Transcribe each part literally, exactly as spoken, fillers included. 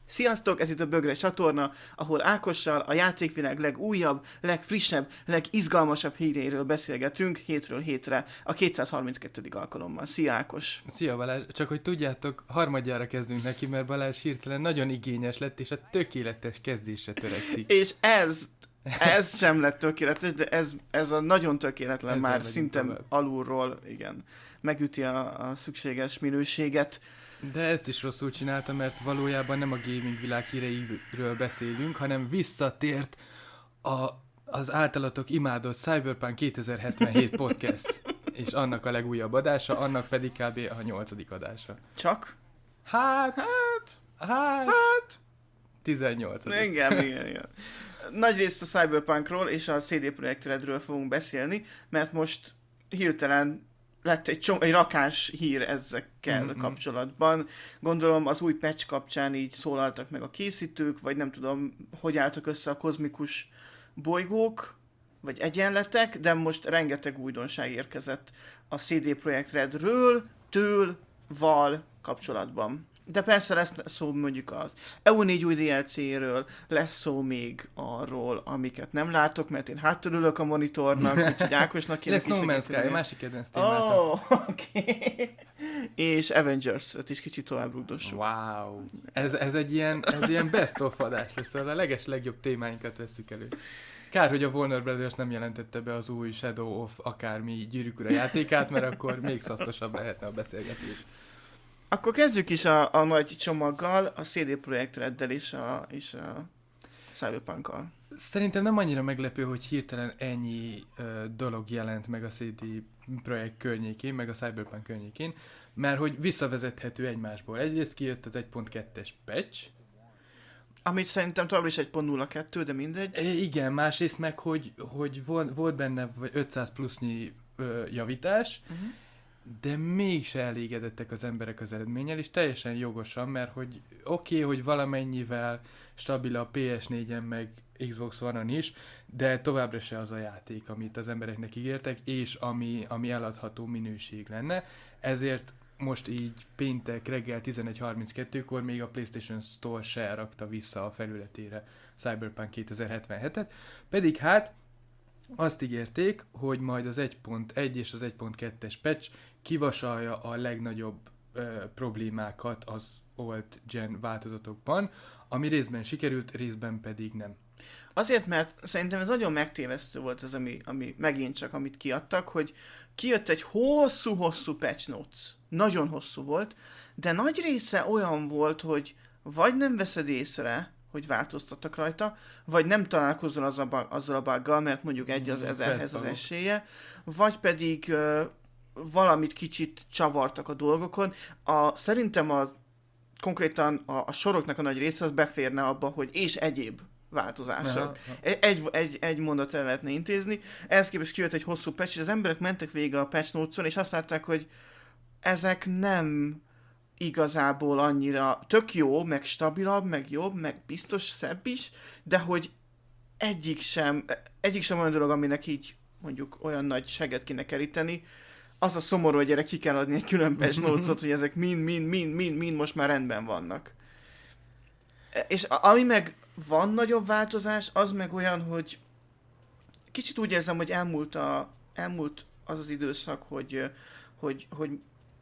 Sziasztok, ez itt a Bögre csatorna, ahol Ákossal a játékvilág legújabb, legfrissebb, legizgalmasabb híréről beszélgetünk hétről hétre a kétszázharminckettedik alkalommal. Szia Ákos! Szia Balázs! Csak hogy tudjátok, harmadjára kezdünk neki, mert Balázs hirtelen nagyon igényes lett, és a tökéletes kezdésre törekszik. És ez, ez sem lett tökéletes, de ez, ez a nagyon tökéletlen Ezzel már megyünk szinte tovább. Alulról, igen, megüti a, a szükséges minőséget. De ezt is rosszul csinálta, mert valójában nem a gaming világ híreiről beszélünk, hanem visszatért a, az általatok imádott Cyberpunk kétezer-hetvenhét podcast, és annak a legújabb adása, annak pedig kb. A nyolcadik adása. Csak? Hát, Hát, hát, hát, tizennyolcadik. igen, igen, igen. Nagyrészt a Cyberpunkról és a cé dé Projekt Redről fogunk beszélni, mert most hirtelen lett egy, csom- egy rakás hír ezekkel Mm-mm. kapcsolatban. Gondolom az új patch kapcsán így szólaltak meg a készítők, vagy nem tudom, hogy álltak össze a kozmikus bolygók, vagy egyenletek, de most rengeteg újdonság érkezett a cé dé Projekt Redről, től, val kapcsolatban. De persze lesz szó mondjuk az E U négy új dé el cé-ről, lesz szó még arról, amiket nem látok, mert én hátul ülök a monitornak, úgyhogy Ákosnak kéne Lesz No Man's Sky, a másik kedvenc témátom. Oh, oké. Okay. És Avengers-et is kicsit tovább rugdossuk. Wow. Ez, ez egy ilyen, ez ilyen best of adás lesz, szóval a leges legjobb témáinkat vesszük elő. Kár, hogy a Warner Brothers nem jelentette be az új Shadow of akármi Gyűrűk Ura játékát, mert akkor még szaftosabb lehetne a beszélgetés. Akkor kezdjük is a, a nagy csomaggal, a cé dé Projekt Reddel és a, és a Cyberpunkkal. Szerintem nem annyira meglepő, hogy hirtelen ennyi ö, dolog jelent meg a cé dé Projekt környékén, meg a Cyberpunk környékén, mert hogy visszavezethető egymásból. Egyrészt kijött az egy pont kettes patch. Amit szerintem továbbra is egy pont nulla kettő, de mindegy. E, igen, másrészt meg, hogy, hogy volt, volt benne ötszáz plusznyi ö, javítás, uh-huh. de mégse elégedettek az emberek az eredménnyel, és teljesen jogosan, mert hogy oké, okay, hogy valamennyivel stabil a pé es négyen meg Xbox One-on is, de továbbra se az a játék, amit az embereknek ígértek, és ami, ami eladható minőség lenne. Ezért most így péntek reggel tizenegy harminckettőkor még a PlayStation Store se rakta vissza a felületére Cyberpunk kétezer-hetvenhetet, pedig hát azt ígérték, hogy majd az egy pont egy és az egy pont kettes patch kivasalja a legnagyobb ö, problémákat az old gen változatokban, ami részben sikerült, részben pedig nem. Azért, mert szerintem ez nagyon megtévesztő volt ez, ami, ami megint csak amit kiadtak, hogy kijött egy hosszú-hosszú patch notes. Nagyon hosszú volt, de nagy része olyan volt, hogy vagy nem veszed észre, hogy változtattak rajta, vagy nem találkozol az a bug, azzal a buggal, mert mondjuk egy az ezerhez az esélye, vagy pedig uh, valamit kicsit csavartak a dolgokon. A, szerintem a, konkrétan a, a soroknak a nagy része az beférne abba, hogy és egyéb változások. Aha, aha. Egy, egy, egy mondatra lehetne intézni. Ehhez képest kijött egy hosszú patch, és az emberek mentek végig a patch notes-on, és azt látták, hogy ezek nem igazából annyira tök jó, meg stabilabb, meg jobb, meg biztos szebb is, de hogy egyik sem, egyik sem olyan dolog, aminek így mondjuk olyan nagy seget kéne keríteni. Az a szomorú, hogy erre ki kell adni egy külön patch notes-ot, hogy ezek mind, mind, mind, mind, mind most már rendben vannak. És ami meg van nagyobb változás, az meg olyan, hogy kicsit úgy érzem, hogy elmúlt, a, elmúlt az az időszak, hogy, hogy, hogy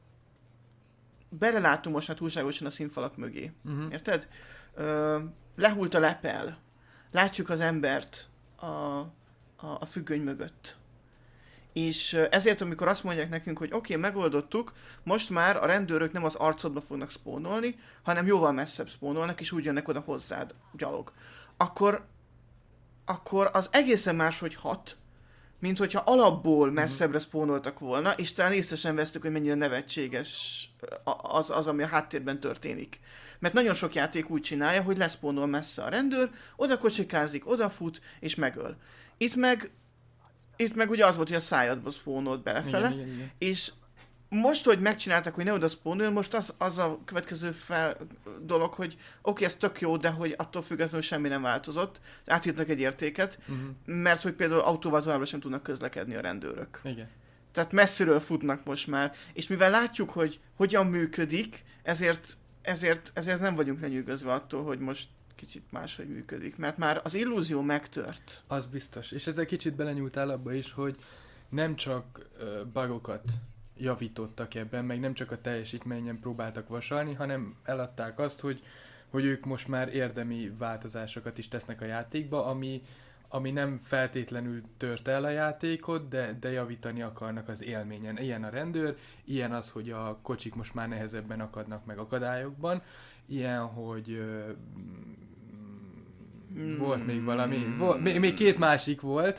belelátunk most már túlságosan a színfalak mögé. Uh-huh. Érted? Ö, lehult a lepel. Látjuk az embert a, a, a függöny mögött. És ezért, amikor azt mondják nekünk, hogy oké, okay, megoldottuk, most már a rendőrök nem az arcodba fognak spónolni, hanem jóval messzebb spónolnak, és úgy jönnek oda hozzád gyalog. Akkor, akkor az egészen máshogy hat, mint hogyha alapból messzebbre spónoltak volna, és talán észre sem vesztük, hogy mennyire nevetséges az, az, ami a háttérben történik. Mert nagyon sok játék úgy csinálja, hogy leszpónol messze a rendőr, oda kocsikázik, odafut, és megöl. Itt meg, itt meg ugye az volt, hogy a szájadba spónolt belefele, Igen, igen, igen. és most, hogy megcsinálták, hogy ne oda spawnol, most az, az a következő fel dolog, hogy oké, okay, ez tök jó, de hogy attól függetlenül semmi nem változott, átírtak egy értéket, uh-huh. mert hogy például autóval továbbra sem tudnak közlekedni a rendőrök. Igen. Tehát messziről futnak most már, és mivel látjuk, hogy hogyan működik, ezért ezért, ezért nem vagyunk lenyűgözve attól, hogy most kicsit máshogy működik, mert már az illúzió megtört. Az biztos. És ezzel kicsit belenyúltál abba is, hogy nem csak uh, bugokat javítottak ebben, meg nem csak a teljesítményen próbáltak vasalni, hanem eladták azt, hogy, hogy ők most már érdemi változásokat is tesznek a játékba, ami, ami nem feltétlenül tört el a játékot, de, de javítani akarnak az élményen. Ilyen a rendőr, ilyen az, hogy a kocsik most már nehezebben akadnak meg akadályokban, ilyen, hogy ö, mm, volt még valami, volt, még, még két másik volt,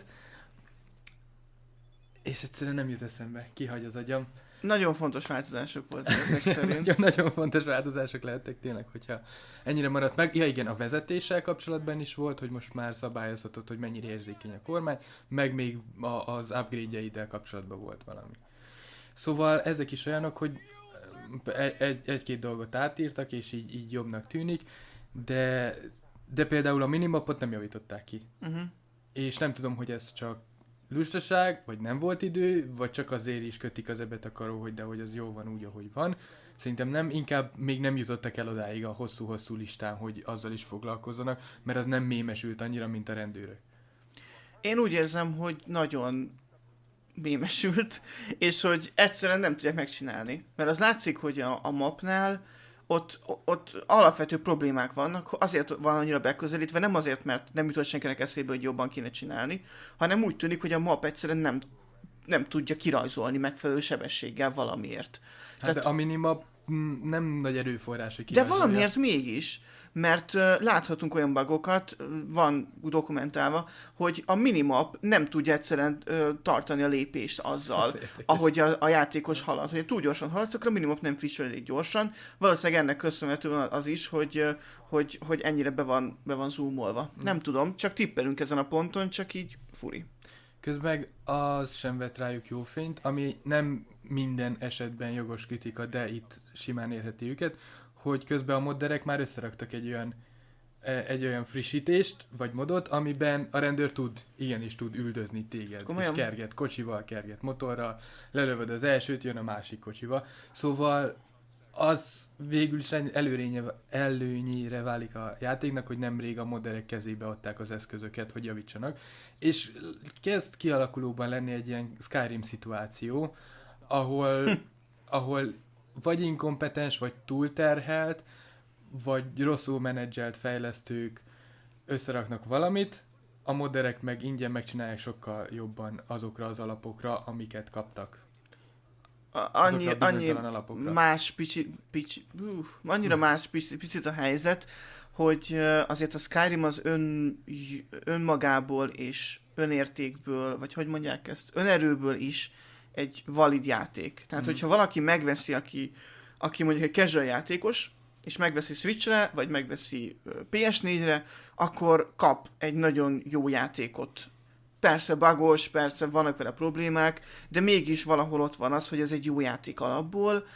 és egyszerűen nem jut eszembe, kihagy az agyam. Nagyon fontos változások voltak ezek szerint. nagyon, nagyon fontos változások lehettek tényleg, hogyha ennyire maradt meg. Ja igen, a vezetéssel kapcsolatban is volt, hogy most már szabályozhatod, hogy mennyire érzékeny a kormány, meg még a, az upgrade-jeiddel kapcsolatban volt valami. Szóval ezek is olyanok, hogy egy, egy, egy-két dolgot átírtak, és így, így jobbnak tűnik, de, de például a minimapot nem javították ki. Uh-huh. És nem tudom, hogy ez csak lustaság, vagy nem volt idő, vagy csak azért is kötik az ebet akaró, hogy de hogy az jó van úgy, ahogy van. Szerintem nem, inkább még nem jutottak el odáig a hosszú-hosszú listán, hogy azzal is foglalkozzanak, mert az nem mémesült annyira, mint a rendőrök. Én úgy érzem, hogy nagyon mémesült, és hogy egyszerűen nem tudják megcsinálni. Mert az látszik, hogy a, a mapnál ott, ott alapvető problémák vannak, azért van annyira beközelítve, nem azért, mert nem jutott senkinek eszébe, hogy jobban kéne csinálni, hanem úgy tűnik, hogy a map egyszerűen nem, nem tudja kirajzolni megfelelő sebességgel valamiért. Hát Tehát, de a minimap nem nagy erőforrás, hogy de valamiért mégis, mert uh, láthatunk olyan bugokat, van dokumentálva, hogy a minimap nem tudja egyszerűen uh, tartani a lépést azzal, ahogy a, a játékos halad. Hogy túl gyorsan haladsz, akkor a minimap nem frissül elég gyorsan. Valószínűleg ennek köszönhetően az is, hogy, uh, hogy, hogy ennyire be van, be van zoomolva. Hmm. Nem tudom, csak tippelünk ezen a ponton, csak így furi. Közben az sem vett rájuk jó fényt, ami nem minden esetben jogos kritika, de itt simán érheti őket, hogy közben a modderek már összeraktak egy olyan, egy olyan frissítést, vagy modot, amiben a rendőr tud, igenis tud üldözni téged. Komolyan? És kerget kocsival, kerget motorral, lelövöd az elsőt, jön a másik kocsival. Szóval az végül is előrénye, előnyére válik a játéknak, hogy nemrég a modderek kezébe adták az eszközöket, hogy javítsanak. És kezd kialakulóban lenni egy ilyen Skyrim szituáció, ahol, ahol vagy inkompetens, vagy túlterhelt, vagy rosszul menedzselt fejlesztők összeraknak valamit, a modderek meg ingyen megcsinálják sokkal jobban azokra az alapokra, amiket kaptak. A, annyi, annyi más pici, pici, uh, annyira hm. más pici, picit a helyzet, hogy azért a Skyrim az ön, önmagából és önértékből, vagy hogy mondják ezt, önerőből is egy valid játék. Tehát, mm. hogyha valaki megveszi, aki, aki mondjuk egy casual játékos, és megveszi Switchre, vagy megveszi pé es négyre, akkor kap egy nagyon jó játékot. Persze bugos, persze vannak vele problémák, de mégis valahol ott van az, hogy ez egy jó játék alapból.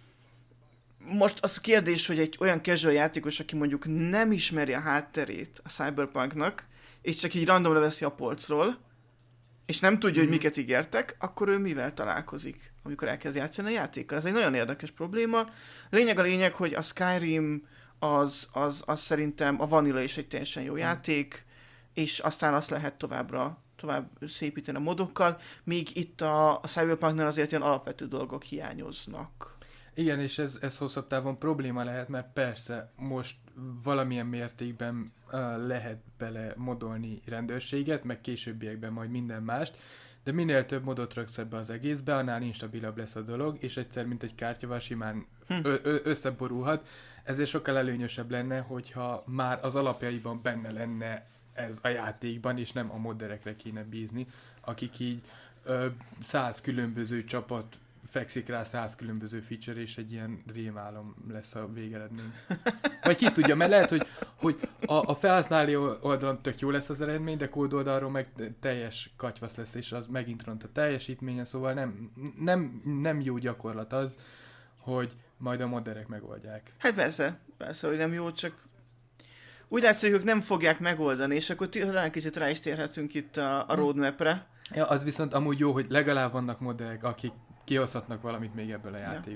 Most az a kérdés, hogy egy olyan casual játékos, aki mondjuk nem ismeri a hátterét a Cyberpunknak, és csak így random leveszi a polcról, és nem tudja, mm-hmm. hogy miket ígértek, akkor ő mivel találkozik, amikor elkezd játszani a játékkal. Ez egy nagyon érdekes probléma. Lényeg a lényeg, hogy a Skyrim az, az, az szerintem a Vanilla is egy teljesen jó mm. játék, és aztán azt lehet továbbra, tovább szépíteni a modokkal, míg itt a, a Cyberpunknál azért ilyen alapvető dolgok hiányoznak. Igen, és ez, ez hosszabb távon probléma lehet, mert persze most valamilyen mértékben uh, lehet bele modolni rendőrséget, meg későbbiekben majd minden mást, de minél több modot raksz ebbe az egészbe, annál instabilabb lesz a dolog, és egyszer, mint egy kártyával simán ö- ö- összeborulhat, ezért sokkal előnyösebb lenne, hogyha már az alapjaiban benne lenne ez a játékban, és nem a modderekre kéne bízni, akik így ö, száz különböző csapat fekszik rá száz különböző feature, és egy ilyen rémálom lesz a végeredmény. Vagy ki tudja, mert lehet, hogy, hogy a, a felhasználó oldalon tök jó lesz az eredmény, de kód oldalról meg teljes katyvasz lesz, és az megint ront a teljesítménye, szóval nem, nem, nem jó gyakorlat az, hogy majd a modderek megoldják. Hát persze, persze, hogy nem jó, csak úgy látszik, hogy ők nem fogják megoldani, és akkor talán kicsit rá is térhetünk itt a, a roadmapre. Ja, az viszont amúgy jó, hogy legalább vannak modderek, akik kihozhatnak valamit még ebből a játékból.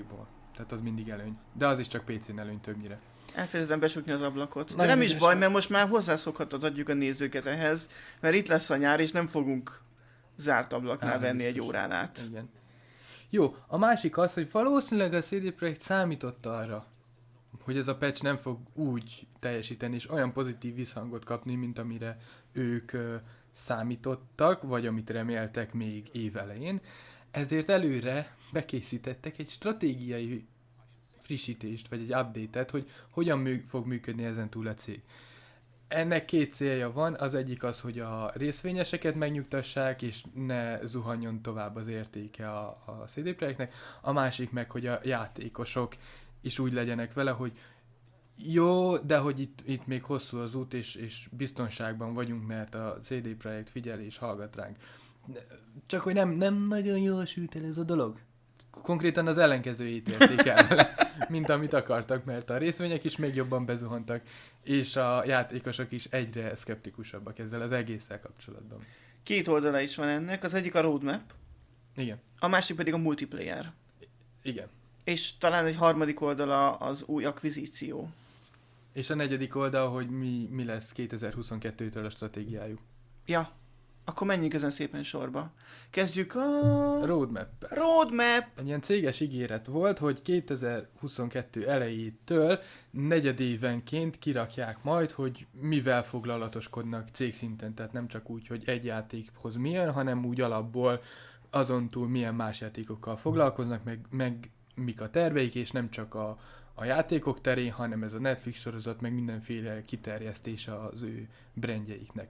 Tehát az mindig előny. De az is csak pé cén előny többnyire. Elfelejtettem besukni az ablakot. De Nagyon nem is ügyes baj, vagy. mert most már hozzászokhatod, adjuk a nézőket ehhez, mert itt lesz a nyár, és nem fogunk zárt ablaknál Á, venni egy biztos. órán át. Igen. Jó, a másik az, hogy valószínűleg a cé dé Projekt számított arra, hogy ez a patch nem fog úgy teljesíteni, és olyan pozitív visszhangot kapni, mint amire ők ö, számítottak, vagy amit reméltek még év elején. Ezért előre bekészítettek egy stratégiai frissítést, vagy egy update-et, hogy hogyan mű- fog működni ezen túl a cég. Ennek két célja van, az egyik az, hogy a részvényeseket megnyugtassák, és ne zuhanjon tovább az értéke a, a cé dé Projektnek, a másik meg, hogy a játékosok is úgy legyenek vele, hogy jó, de hogy itt, itt még hosszú az út, és, és biztonságban vagyunk, mert a cé dé Projekt figyel és hallgat ránk. Csak hogy nem, nem nagyon jól sült el ez a dolog. Konkrétan az ellenkezőjét érték el vele, mint amit akartak, mert a részvények is még jobban bezuhantak, és a játékosok is egyre szkeptikusabbak ezzel az egésszel kapcsolatban. Két oldala is van ennek, az egyik a roadmap, Igen, a másik pedig a multiplayer. igen. És talán egy harmadik oldala az új akvizíció. És a negyedik oldal, hogy mi, mi lesz kétezer-huszonkettőtől a stratégiájuk. Ja, akkor menjünk ezen szépen sorba. Kezdjük a Roadmap. roadmap. Egy ilyen céges ígéret volt, hogy kétezer-huszonkettő elejétől negyedévenként kirakják majd, hogy mivel foglalatoskodnak cégszinten, tehát nem csak úgy, hogy egy játékhoz milyen, hanem úgy alapból azon túl milyen más játékokkal foglalkoznak, meg, meg mik a terveik, és nem csak a, a játékok terén, hanem ez a Netflix sorozat, meg mindenféle kiterjesztése az ő brandjeiknek.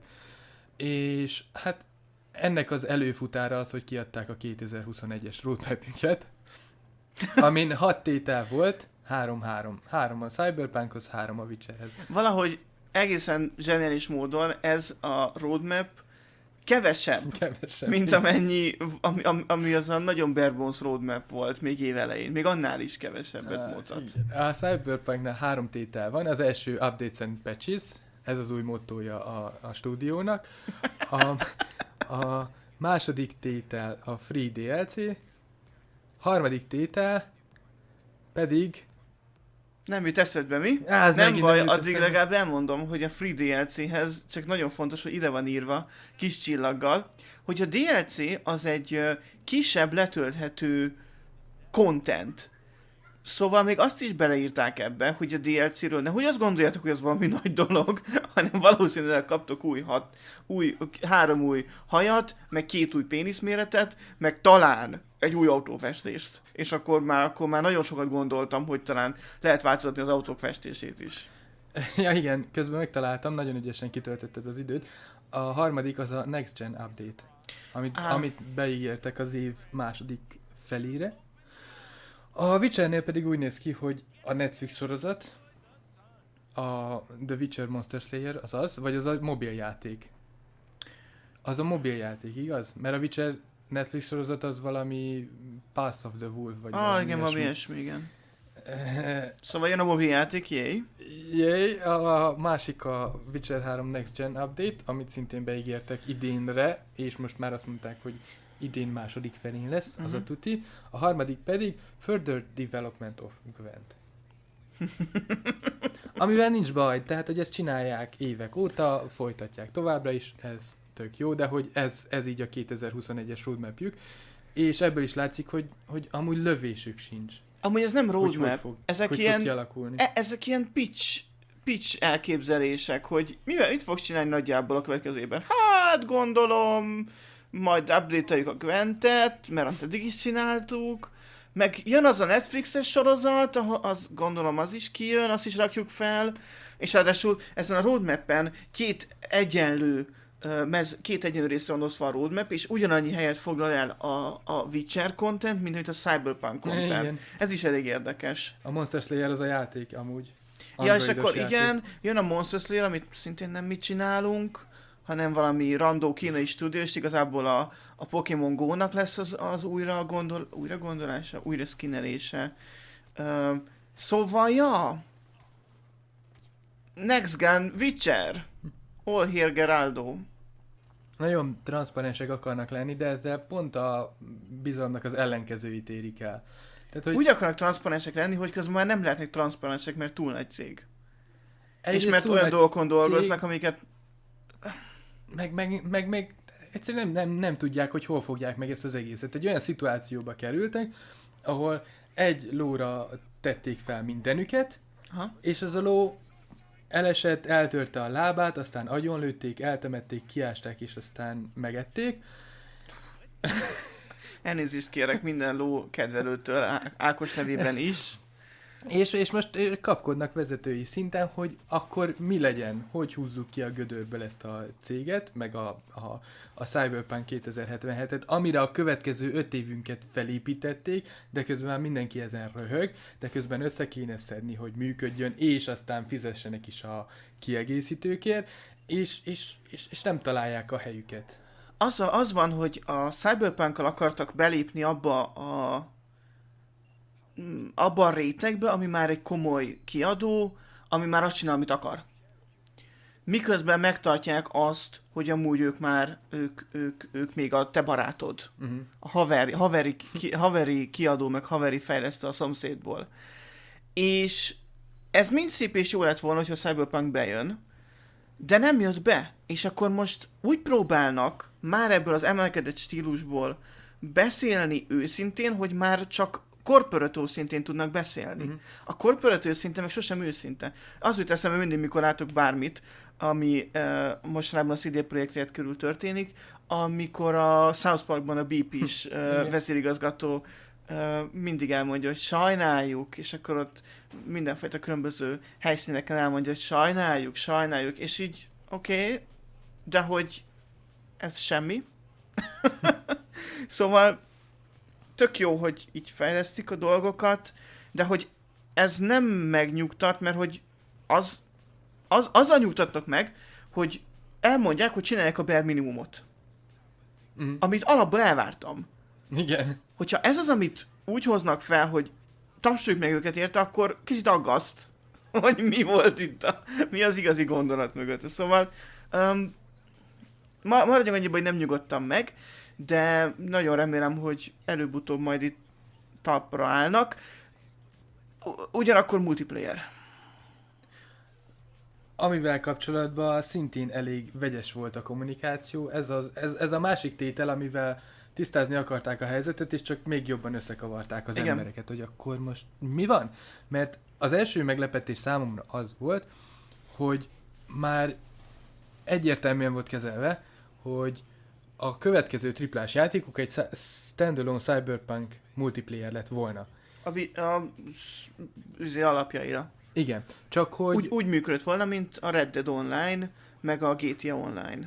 És hát ennek az előfutára az, hogy kiadták a kétezer-huszonegyes roadmapünket, amin hat tétel volt, három-három. Három a Cyberpunkhoz, három a Witcherhez. Valahogy egészen zseniális módon ez a roadmap kevesebb, Kevesebb. mint amennyi, ami, ami, ami az a nagyon bare bones roadmap volt még év elején. Még annál is kevesebbet mutat. A Cyberpunknál három tétel van, az első Updates and Patches, ez az új mottója a, a stúdiónak. A, a második tétel a Free dé el cé, harmadik tétel pedig... Nem jut eszedbe, mi? Á, ez nem megint baj, jut addig eszembe. legalább elmondom, hogy a Free dé el céhez csak nagyon fontos, hogy ide van írva kis csillaggal, hogy a dé el cé az egy ö, kisebb letölthető content. Szóval még azt is beleírták ebbe, hogy a dé el céről nehogy azt gondoljátok, hogy ez valami nagy dolog, hanem valószínűleg kaptok új hat, új, három új hajat, meg két új péniszméretet, meg talán egy új autófestést. És akkor már, akkor már nagyon sokat gondoltam, hogy talán lehet változtatni az autók festését is. Ja igen, közben megtaláltam, nagyon ügyesen kitöltötted az időt. A harmadik az a Next Gen Update, amit, Á. amit beígértek az év második felére. A Witchernél pedig úgy néz ki, hogy a Netflix sorozat, a The Witcher Monster Slayer, az az, vagy az a mobiljáték. Az a mobiljáték, igaz? Mert a Witcher Netflix sorozat az valami Path of the Wolf, vagy Ah, valami igen, ilyesmi. valami ilyesmi, igen. Eh, Szóval jön a mobil játék, jéj. Jé, a másik a Witcher három Next Gen Update, amit szintén beígértek idénre, és most már azt mondták, hogy idén második felén lesz, az Mhm. a tuti. A harmadik pedig Further Development of Gwent. Amivel nincs baj, tehát hogy ezt csinálják évek óta, folytatják továbbra is, ez tök jó, de hogy ez, ez így a kétezer-huszonegyes roadmapjük, és ebből is látszik, hogy, hogy amúgy lövésük sincs. Amúgy ez nem Hogy hogy roadmap, fog, ezek hogy ilyen, fog kialakulni. e- ezek ilyen pitch, pitch elképzelések, hogy mivel, mit fogsz csinálni nagyjából a következő évben? Hát gondolom, majd update-eljük a Gwentet, mert azt eddig is csináltuk, meg jön az a Netflixes sorozat, ahol az, gondolom az is kijön, azt is rakjuk fel, és ráadásul ezen a roadmappen két egyenlő ö, mez, két egyenlő részre van osztva a roadmap, és ugyanannyi helyet foglal el a, a Witcher content, mint amit a Cyberpunk content. Igen. Ez is elég érdekes. A Monster Slayer az a játék amúgy. Ja, és Androidos akkor játék. igen, jön a Monster Slayer, amit szintén nem mi csinálunk, hanem valami randó kínai stúdió, és igazából a, a Pokémon Go-nak lesz az, az újra, gondol, újra gondolása, újra skinnelése. Uh, szóval, ja, Next Gen Witcher, All Here Geraldo. Nagyon transzparensek akarnak lenni, de ezzel pont a bizalomnak az ellenkezőit érik el. Tehát, hogy úgy akarnak transzparensek lenni, hogy közben már nem lehetnek transzparensek, mert túl nagy cég. És mert olyan dolgokon dolgoznak, cég, amiket... Meg, meg, meg, meg egyszerűen nem, nem, nem tudják, hogy hol fogják meg ezt az egészet. Egy olyan szituációba kerültek, ahol egy lóra tették fel mindenüket, ha? És az a ló elesett, eltörte a lábát, aztán agyonlőtték, eltemették, kiásták, és aztán megették. Elnézést kérek minden ló kedvelőtől, Á- Ákos nevében is. És, és most kapkodnak vezetői szinten, hogy akkor mi legyen, hogy húzzuk ki a gödörből ezt a céget, meg a, a, a Cyberpunk kétezer-hetvenhetet, amire a következő öt évünket felépítették, de közben már mindenki ezen röhög, de közben össze kéne szedni, hogy működjön, és aztán fizessenek is a kiegészítőkért, és, és, és, és nem találják a helyüket. Az, a, az van, hogy a Cyberpunkkal akartak belépni abba a abban a rétegbe, ami már egy komoly kiadó, ami már azt csinál, amit akar. Miközben megtartják azt, hogy amúgy ők már, ők, ők, ők még a te barátod. Uh-huh. A haveri, haveri, ki, haveri kiadó, meg haveri fejlesztő a szomszédból. És ez mind szép és jó lett volna, hogyha a Cyberpunk bejön, de nem jött be. És akkor most úgy próbálnak már ebből az emelkedett stílusból beszélni őszintén, hogy már csak korporató szintén tudnak beszélni. Uh-huh. A korporató szinten meg sosem őszinte. Az jut eszembe mindig, mikor látok bármit, ami uh, mostanában a cé dé Projektért körül történik, amikor a South Parkban a bé pés uh, vezérigazgató uh, mindig elmondja, hogy sajnáljuk, és akkor ott mindenfajta különböző helyszíneken elmondja, hogy sajnáljuk, sajnáljuk, és így oké, okay, de hogy ez semmi. Szóval tök jó, hogy így fejlesztik a dolgokat, de hogy ez nem megnyugtat, mert hogy az, az, azzal nyugtatnak meg, hogy elmondják, hogy csinálják a bare minimumot. Mm. Amit alapból elvártam. Igen. Hogyha ez az, amit úgy hoznak fel, hogy tapsoljuk meg őket érte, akkor kicsit aggaszt, hogy mi volt itt, a, mi az igazi gondolat mögött. Szóval um, maradjunk annyiban, hogy nem nyugodtam meg, de nagyon remélem, hogy előbb-utóbb majd itt talpra állnak. Ugyanakkor multiplayer. Amivel kapcsolatban szintén elég vegyes volt a kommunikáció. Ez, az, ez, ez a másik tétel, amivel tisztázni akarták a helyzetet, és csak még jobban összekavarták az Igen. embereket, hogy akkor most mi van? Mert az első meglepetés számomra az volt, hogy már egyértelműen volt kezelve, hogy a következő triplás játékok egy standalone Cyberpunk multiplayer lett volna. A, vi- a az alapjaira. Igen, csak hogy... Úgy, úgy működött volna, mint a Red Dead Online, meg a gé té á Online.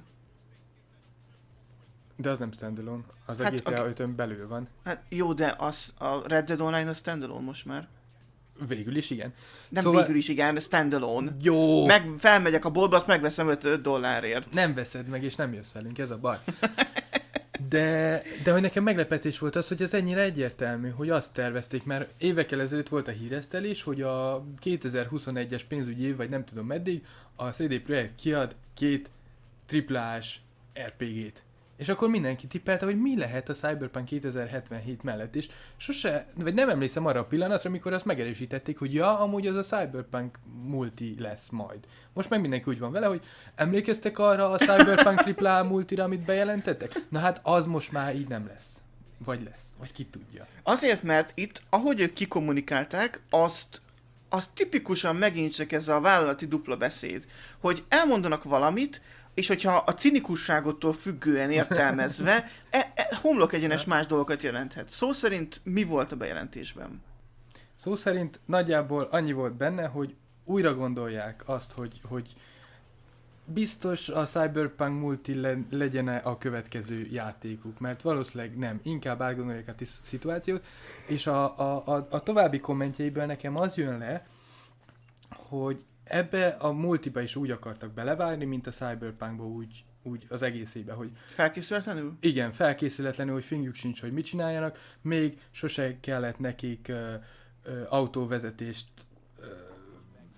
De az nem standalone, az hát a gé té á a... ötön belül van. Hát jó, de az, a Red Dead Online a standalone most már. Végül is igen. Nem szóval... végül is igen, standalone. Jó. Meg felmegyek a boltba, azt megveszem öt dollárért. Nem veszed meg, és nem jössz velünk, ez a baj. De, de hogy nekem meglepetés volt az, hogy ez ennyire egyértelmű, hogy azt tervezték, mert évekkel ezelőtt volt a híresztelés, hogy a kétezer-huszonegyes pénzügyi év, vagy nem tudom meddig, a cé dé Projekt kiad két triplás er pé gét. És akkor mindenki tippelte, hogy mi lehet a Cyberpunk kétezer-hetvenhét mellett, és sose, vagy nem emlékszem arra a pillanatra, amikor azt megerősítették, hogy ja, amúgy az a Cyberpunk multi lesz majd. Most meg mindenki úgy van vele, hogy emlékeztek arra a Cyberpunk triple A multira, amit bejelentettek? Na hát az most már így nem lesz. Vagy lesz, vagy ki tudja. Azért, mert itt, ahogy ők kikommunikálták, azt az tipikusan megint csak ez a vállalati dupla beszéd, hogy elmondanak valamit, és hogyha a cinikusságottól függően értelmezve, e, e, homlok egyenes más dolgokat jelenthet. Szó szerint mi volt a bejelentésben? Szó szerint nagyjából annyi volt benne, hogy újra gondolják azt, hogy, hogy biztos a Cyberpunk multi le, legyen a következő játékuk, mert valószínűleg nem, inkább átgondolják a tis- szituációt, és a, a, a, a további kommentjeiből nekem az jön le, hogy ebbe a multiba is úgy akartak belevágni, mint a Cyberpunkba úgy, úgy az egészébe, hogy... Felkészületlenül? Igen, felkészületlenül, hogy fingjuk sincs, hogy mit csináljanak, még sose kellett nekik ö, ö, autóvezetést ö,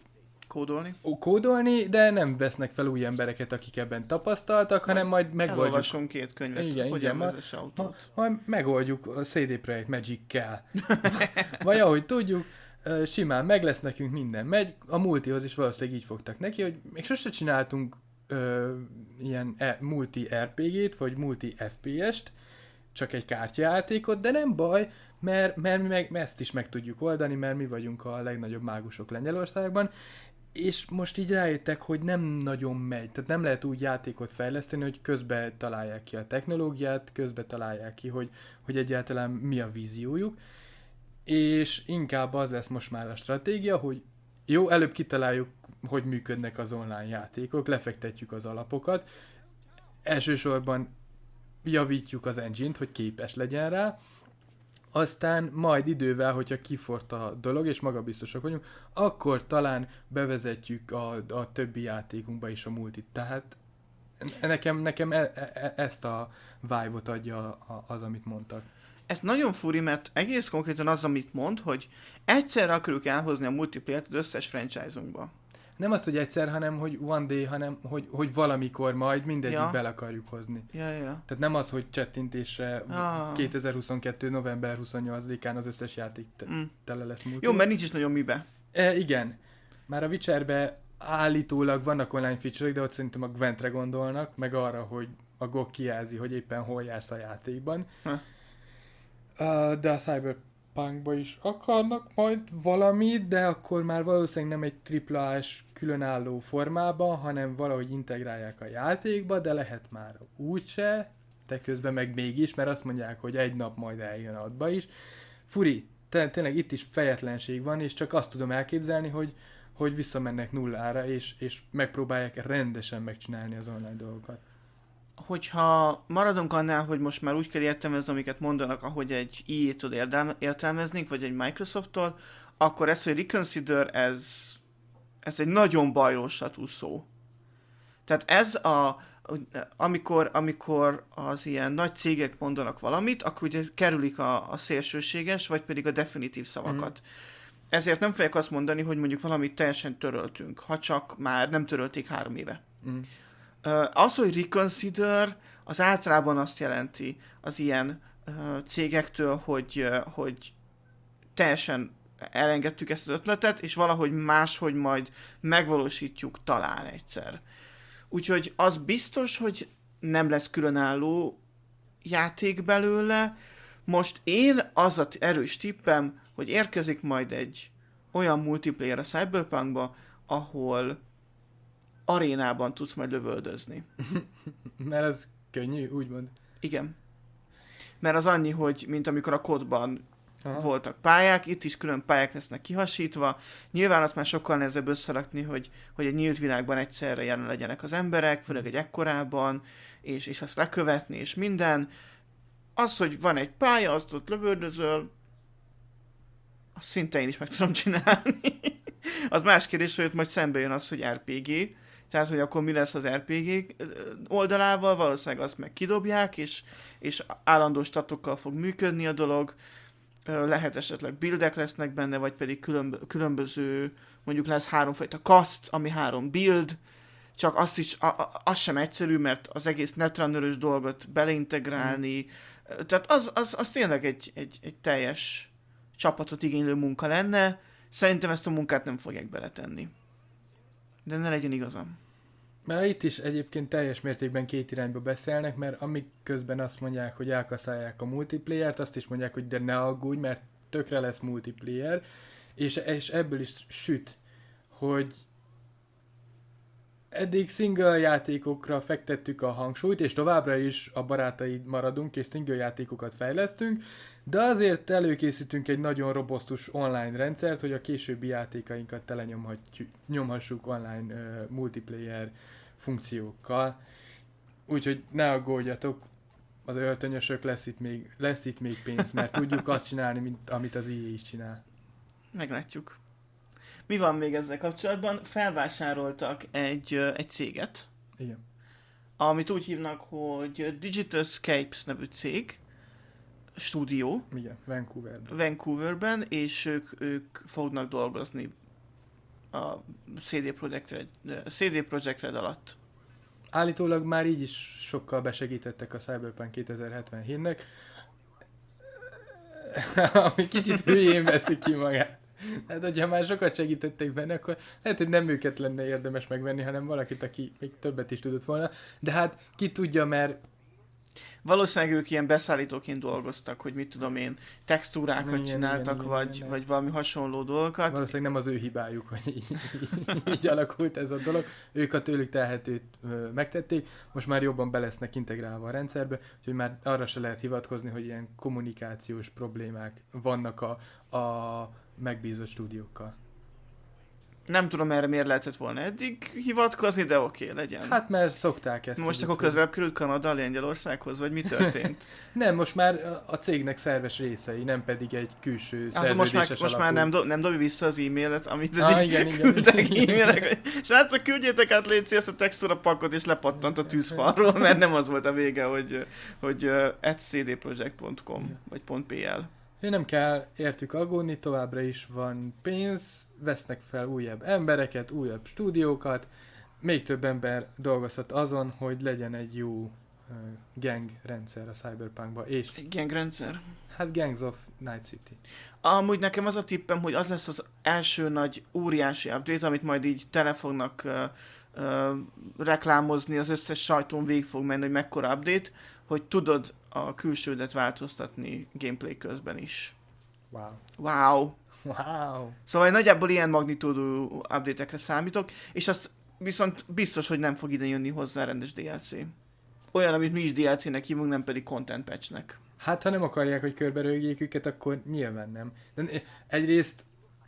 Kódolni. Ó, kódolni, de nem vesznek fel új embereket, akik ebben tapasztaltak, majd hanem majd megoldjuk. Elolvassunk két könyvet, igen, hogyan igen, vezess autót. Ma, majd megoldjuk a cé dé Projekt Magic-kel. Vagy ahogy tudjuk, simán meg lesz nekünk minden. Megy, a multihoz is valószínűleg így fogtak neki, hogy még sose csináltunk ö, ilyen e, multi er pé gét, vagy multi ef pé est, csak egy kártyajátékot, de nem baj, mert, mert mi meg, ezt is meg tudjuk oldani, mert mi vagyunk a legnagyobb mágusok Lengyelországban, és most így rájöttek, hogy nem nagyon megy, tehát nem lehet úgy játékot fejleszteni, hogy közben találják ki a technológiát, közben találják ki, hogy, hogy egyáltalán mi a víziójuk, és inkább az lesz most már a stratégia, hogy jó, előbb kitaláljuk, hogy működnek az online játékok, lefektetjük az alapokat, elsősorban javítjuk az engine-t, hogy képes legyen rá, aztán majd idővel, hogyha kifort a dolog, és magabiztosak vagyunk, akkor talán bevezetjük a, a többi játékunkba is a multit. Tehát nekem, nekem e, e, ezt a vibe-ot adja az, amit mondtak. Ez nagyon furi, mert egész konkrétan az, amit mond, hogy egyszerre akarjuk elhozni a multiplayer-t az összes franchise-unkba. Nem az, hogy egyszer, hanem hogy one day, hanem hogy, hogy valamikor majd mindegyik ja. bele akarjuk hozni. Ja, ja. Tehát nem az, hogy csettintésre ah. kétezer-huszonkettő. november huszonnyolcadikán az összes játék te- mm. tele lesz multi. Jó, mert nincs is nagyon mibe. E, igen. Már a Witcherbe állítólag vannak online feature-ek, de ott szerintem a Gwentre gondolnak, meg arra, hogy a gog kijelzi, hogy éppen hol jársz a játékban. Uh, de a Cyberpunkba is akarnak majd valamit, de akkor már valószínűleg nem egy tripla á-s különálló formában, hanem valahogy integrálják a játékba, de lehet már úgyse, de közben meg mégis, mert azt mondják, hogy egy nap majd eljön adba is. Furi, te, tényleg itt is fejetlenség van, és csak azt tudom elképzelni, hogy, hogy visszamennek nullára, és, és megpróbálják rendesen megcsinálni az online dolgokat. Hogyha maradunk annál, hogy most már úgy kell értelmezni, amiket mondanak, ahogy egy í á-től értelmeznénk, vagy egy Microsofttól, akkor ez, hogy reconsider, ez, ez egy nagyon bajlósatú szó. Tehát ez a, amikor, amikor az ilyen nagy cégek mondanak valamit, akkor ugye kerülik a, a szélsőséges, vagy pedig a definitív szavakat. Mm. Ezért nem fogják azt mondani, hogy mondjuk valamit teljesen töröltünk, ha csak már nem törölték három éve. Mm. Az, hogy reconsider, az általában azt jelenti az ilyen uh, cégektől, hogy, uh, hogy teljesen elengedtük ezt az ötletet, és valahogy máshogy majd megvalósítjuk talán egyszer. Úgyhogy az biztos, hogy nem lesz különálló játék belőle. Most én az az erős tippem, hogy érkezik majd egy olyan multiplayer a Cyberpunkba, ahol arénában tudsz majd lövöldözni. Mert ez könnyű, úgymond. Igen. Mert az annyi, hogy mint amikor a kodban aha. voltak pályák, itt is külön pályák lesznek kihasítva. Nyilván azt már sokkal nehezebb összerakni, hogy, hogy egy nyílt világban egyszerre jelen legyenek az emberek, főleg egy ekkorában, és, és azt lekövetni, és minden. Az, hogy van egy pálya, azt ott lövöldözöl, azt szinte én is meg tudom csinálni. Az más kérdés, hogy ott majd szembe jön az, hogy er pé gé, tehát, hogy akkor mi lesz az er pé gé oldalával, valószínűleg azt meg kidobják, és, és állandó statokkal fog működni a dolog, lehet esetleg buildek lesznek benne, vagy pedig különb- különböző, mondjuk lesz háromfajta cast, ami három build, csak azt is, a, a, az sem egyszerű, mert az egész netrunner-ös dolgot beleintegrálni, mm. tehát az, az, az tényleg egy, egy, egy teljes csapatot igénylő munka lenne, szerintem ezt a munkát nem fogják beletenni. De ne legyen igazam. Mert itt is egyébként teljes mértékben két irányba beszélnek, mert amik közben azt mondják, hogy elkaszálják a multiplayert, azt is mondják, hogy de ne aggódj, mert tökre lesz multiplayer, és, és ebből is süt, hogy eddig single játékokra fektettük a hangsúlyt, és továbbra is a barátaid maradunk, és single játékokat fejlesztünk, de azért előkészítünk egy nagyon robosztus online rendszert, hogy a későbbi játékainkat telenyomhassuk online uh, multiplayer funkciókkal. Úgyhogy ne aggódjatok, az öltönyösök, lesz itt még, lesz itt még pénz, mert tudjuk azt csinálni, mint, amit az í á is csinál. Meglátjuk. Mi van még ezzel kapcsolatban? Felvásároltak egy, egy céget. Igen. Amit úgy hívnak, hogy Digital Scapes nevű cég, stúdió. Igen, Vancouverben. Vancouverben, és ők, ők fognak dolgozni a cé dé Projekt Red, cé dé Projekt Red alatt. Állítólag már így is sokkal besegítettek a Cyberpunk kétezer-hetvenhétnek, ami kicsit hülyén veszi ki magát. Hát, hogyha már sokat segítettek benne, akkor lehet, hogy nem őket lenne érdemes megvenni, hanem valakit, aki még többet is tudott volna. De hát ki tudja, mert... Valószínűleg ők ilyen beszállítóként dolgoztak, hogy mit tudom én, textúrákat igen, csináltak, igen, vagy, igen, vagy valami hasonló dolgokat. Valószínűleg nem az ő hibájuk, hogy így, így alakult ez a dolog. Ők a tőlük telhetőt ö, megtették, most már jobban be lesznek integrálva a rendszerbe, úgyhogy már arra se lehet hivatkozni, hogy ilyen kommunikációs problémák vannak a, a megbízott stúdiókkal. Nem tudom, erre miért lehetett volna eddig hivatkozni, de oké, okay, legyen. Hát mert szokták ezt. Most akkor közelebb került Kanada Lengyelországhoz, vagy mi történt? Nem, most már a cégnek szerves részei, nem pedig egy külső szerződéses most már, alapú. most már nem, do, nem dobja vissza az e-mailet, amit ah, igen, küldtek e-mailek. Srácok, küldjétek át légy ezt a textúra pakot, és lepattant a tűzfalról, mert nem az volt a vége, hogy, hogy uh, at c d project pont com vagy .pl. Nem kell értük aggódni, továbbra is van pénz, vesznek fel újabb embereket, újabb stúdiókat, még több ember dolgozhat azon, hogy legyen egy jó uh, gang rendszer a Cyberpunkba, és... Egy gang rendszer? Hát Gangs of Night City. Amúgy nekem az a tippem, hogy az lesz az első nagy óriási update, amit majd így tele fognak uh, uh, reklámozni, az összes sajtón végig fog menni, hogy mekkora update, hogy tudod a külsődet változtatni gameplay közben is. Wow. Wow. Wow. Szóval nagyjából ilyen magnitódú update-ekre számítok, és azt viszont biztos, hogy nem fog ide jönni hozzá rendes dé el cé. Olyan, amit mi is dé el cé-nek hívunk, nem pedig content patch-nek. Hát, ha nem akarják, hogy körberögjék őket, akkor nyilván nem. De egyrészt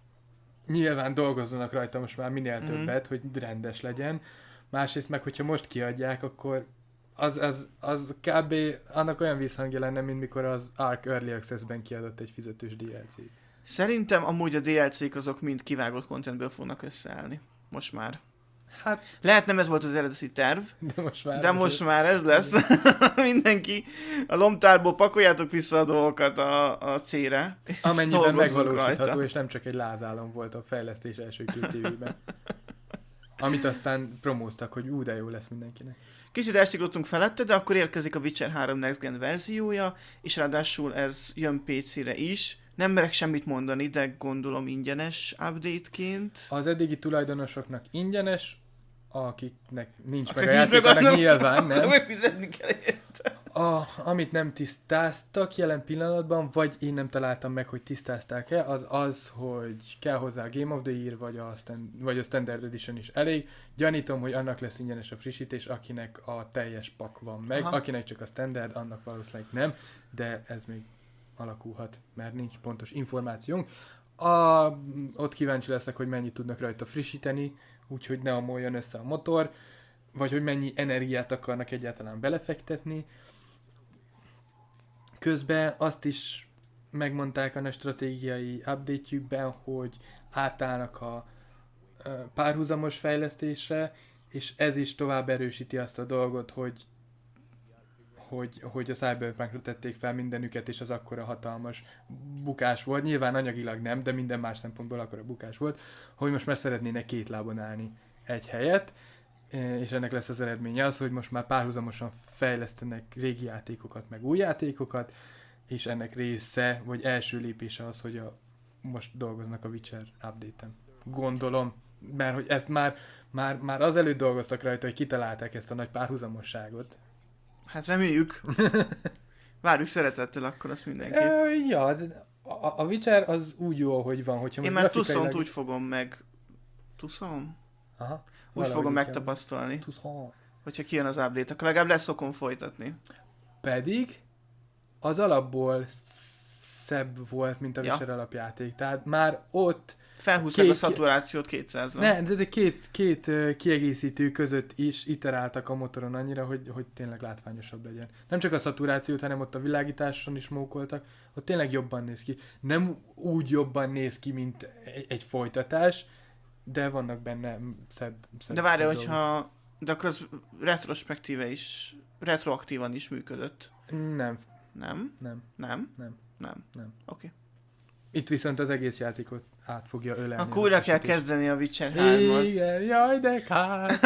nyilván dolgozzanak rajta most már minél többet, mm. hogy rendes legyen. Másrészt meg, hogyha most kiadják, akkor az, az, az kb. Annak olyan visszhangja lenne, mint mikor az Ark Early Access-ben kiadott egy fizetős dé el cé. Szerintem amúgy a dé el cé-k azok mind kivágott contentből fognak összeállni. Most már. Hát... Lehet nem ez volt az eredeti terv, de most már, de most már ez lesz. Mindenki a lomtárból pakoljátok vissza a dolgokat a, a cére. Amennyiben megvalósítható, rajta. És nem csak egy lázálom volt a fejlesztés első két évben. Amit aztán promóztak, hogy ú, de jó lesz mindenkinek. Kicsit elsiklottunk felette, de akkor érkezik a Witcher három Next Gen verziója, és ráadásul ez jön pé cére is. Nem merek semmit mondani, de gondolom ingyenes update-ként. Az eddigi tulajdonosoknak ingyenes, akiknek nincs meg a játékának nyilván, nem? Nem, fizetni kell érte. A, amit nem tisztáztak jelen pillanatban, vagy én nem találtam meg, hogy tisztázták-e, az az, hogy kell hozzá a Game of the Year, vagy a, stand, vagy a Standard Edition is elég. Gyanítom, hogy annak lesz ingyenes a frissítés, akinek a teljes pak van meg. Aha. Akinek csak a Standard, annak valószínűleg nem, de ez még alakulhat, mert nincs pontos információnk. A, ott kíváncsi leszek, hogy mennyit tudnak rajta frissíteni, úgyhogy ne omoljon össze a motor, vagy hogy mennyi energiát akarnak egyáltalán belefektetni. Közben azt is megmondták a stratégiai update-jükben, hogy átállnak a párhuzamos fejlesztésre, és ez is tovább erősíti azt a dolgot, hogy Hogy, hogy a Cyberpunkra tették fel mindenüket, és az akkora hatalmas bukás volt. Nyilván anyagilag nem, de minden más szempontból akkora bukás volt, hogy most már szeretnének két lábon állni egy helyet, és ennek lesz az eredménye az, hogy most már párhuzamosan fejlesztenek régi játékokat, meg új játékokat, és ennek része, vagy első lépése az, hogy a, most dolgoznak a Witcher update-en. Gondolom, mert hogy ezt már, már, már azelőtt dolgoztak rajta, hogy kitalálták ezt a nagy párhuzamosságot. Hát reméljük. Várjuk szeretettel akkor azt mindenki. Ö, ja, de a, a Witcher az úgy jó, hogy van. Hogyha én már Tuszont úgy fogom meg... Tuszom? Aha. Úgy fogom megtapasztalni. Tuszon. Hogyha kijön az update, akkor legalább lesz okom folytatni. Pedig az alapból szebb volt, mint a Witcher ja. alapjáték. Tehát már ott... Felhúzták két, a szaturációt kétszázra. Ne, de, de két, két uh, kiegészítő között is iteráltak a motoron annyira, hogy, hogy tényleg látványosabb legyen. Nem csak a szaturációt, hanem ott a világításon is mókoltak. Ott tényleg jobban néz ki. Nem úgy jobban néz ki, mint egy, egy folytatás, de vannak benne szebb, szebb De várj, hogyha... De akkor az retrospektíve is, retroaktívan is működött. Nem. Nem? Nem. Nem? Nem. Nem. Nem. Oké. Okay. Itt viszont az egész játékot át fogja ölelni. Akkor újra kell kezdeni a Witcher hármat. Igen, jaj, de kár.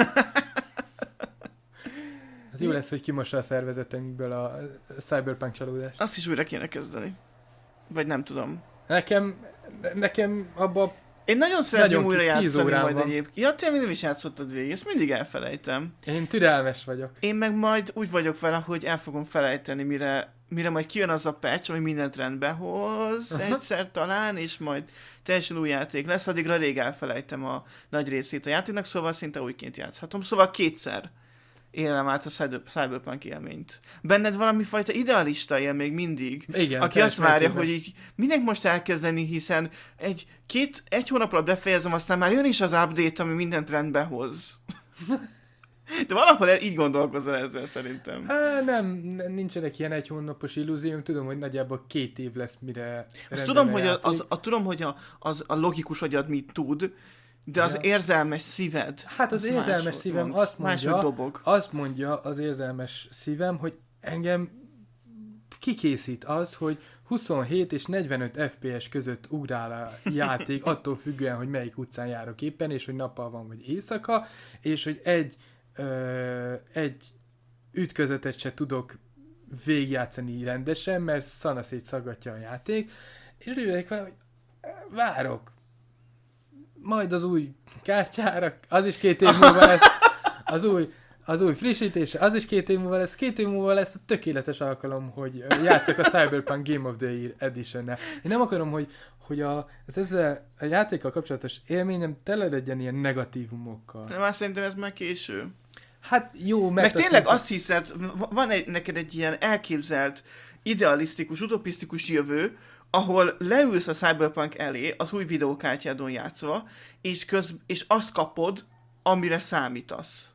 Ez jó lesz, hogy kimossa a szervezetünkből a Cyberpunk csalódást. Azt is újra kéne kezdeni. Vagy nem tudom. Nekem, nekem abba... Én nagyon szeretném nagyon újra játszani majd van. egyébként. Ja, te nem is játszottad végig, ezt mindig elfelejtem. Én türelmes vagyok. Én meg majd úgy vagyok vele, hogy el fogom felejteni, mire, mire majd kijön az a patch, ami mindent rendbe hoz, uh-huh. egyszer talán, és majd teljesen új játék lesz, addigra rég elfelejtem a nagy részét a játéknak, szóval szinte újként játszhatom. Szóval kétszer élem át a Cyberpunk élményt. Benned valami fajta idealista él még mindig, igen, aki azt várja, hogy így minek most elkezdeni, hiszen egy, két, egy hónap alatt befejezem, aztán már jön is az update, ami mindent rendbe hoz. De valahol így gondolkozol ezzel szerintem. Á, nem, nincsenek ilyen egy hónapos illúzióm, tudom, hogy nagyjából két év lesz, mire azt tudom, hogy a, az, a, tudom, hogy a, az, a logikus agyad mit tud, de ja. az érzelmes szíved... Hát az, az érzelmes szívem mond, azt mondja, dobog. azt mondja az érzelmes szívem, hogy engem kikészít az, hogy huszonhét és negyvenöt ef pé es között ugrál a játék, attól függően, hogy melyik utcán járok éppen, és hogy nappal van, vagy éjszaka, és hogy egy, ö, egy ütközetet se tudok végigjátszani rendesen, mert szanaszét szaggatja a játék, és úgy vagyok vele, hogy várok. Majd az új kártyára, az is két év múlva lesz, az új, az új frissítése, az is két év múlva lesz, két év múlva lesz a tökéletes alkalom, hogy játszok a Cyberpunk Game of the Year Edition-nel. Én nem akarom, hogy, hogy a, az ezzel a játékkal kapcsolatos élményem tele legyen ilyen negatívumokkal. De már szerintem ez már késő. Hát jó, mert... Meg tényleg azt hiszed, van egy, neked egy ilyen elképzelt, idealisztikus, utopisztikus jövő, ahol leülsz a Cyberpunk elé, az új videókártyádon játszva, és, köz, és azt kapod, amire számítasz.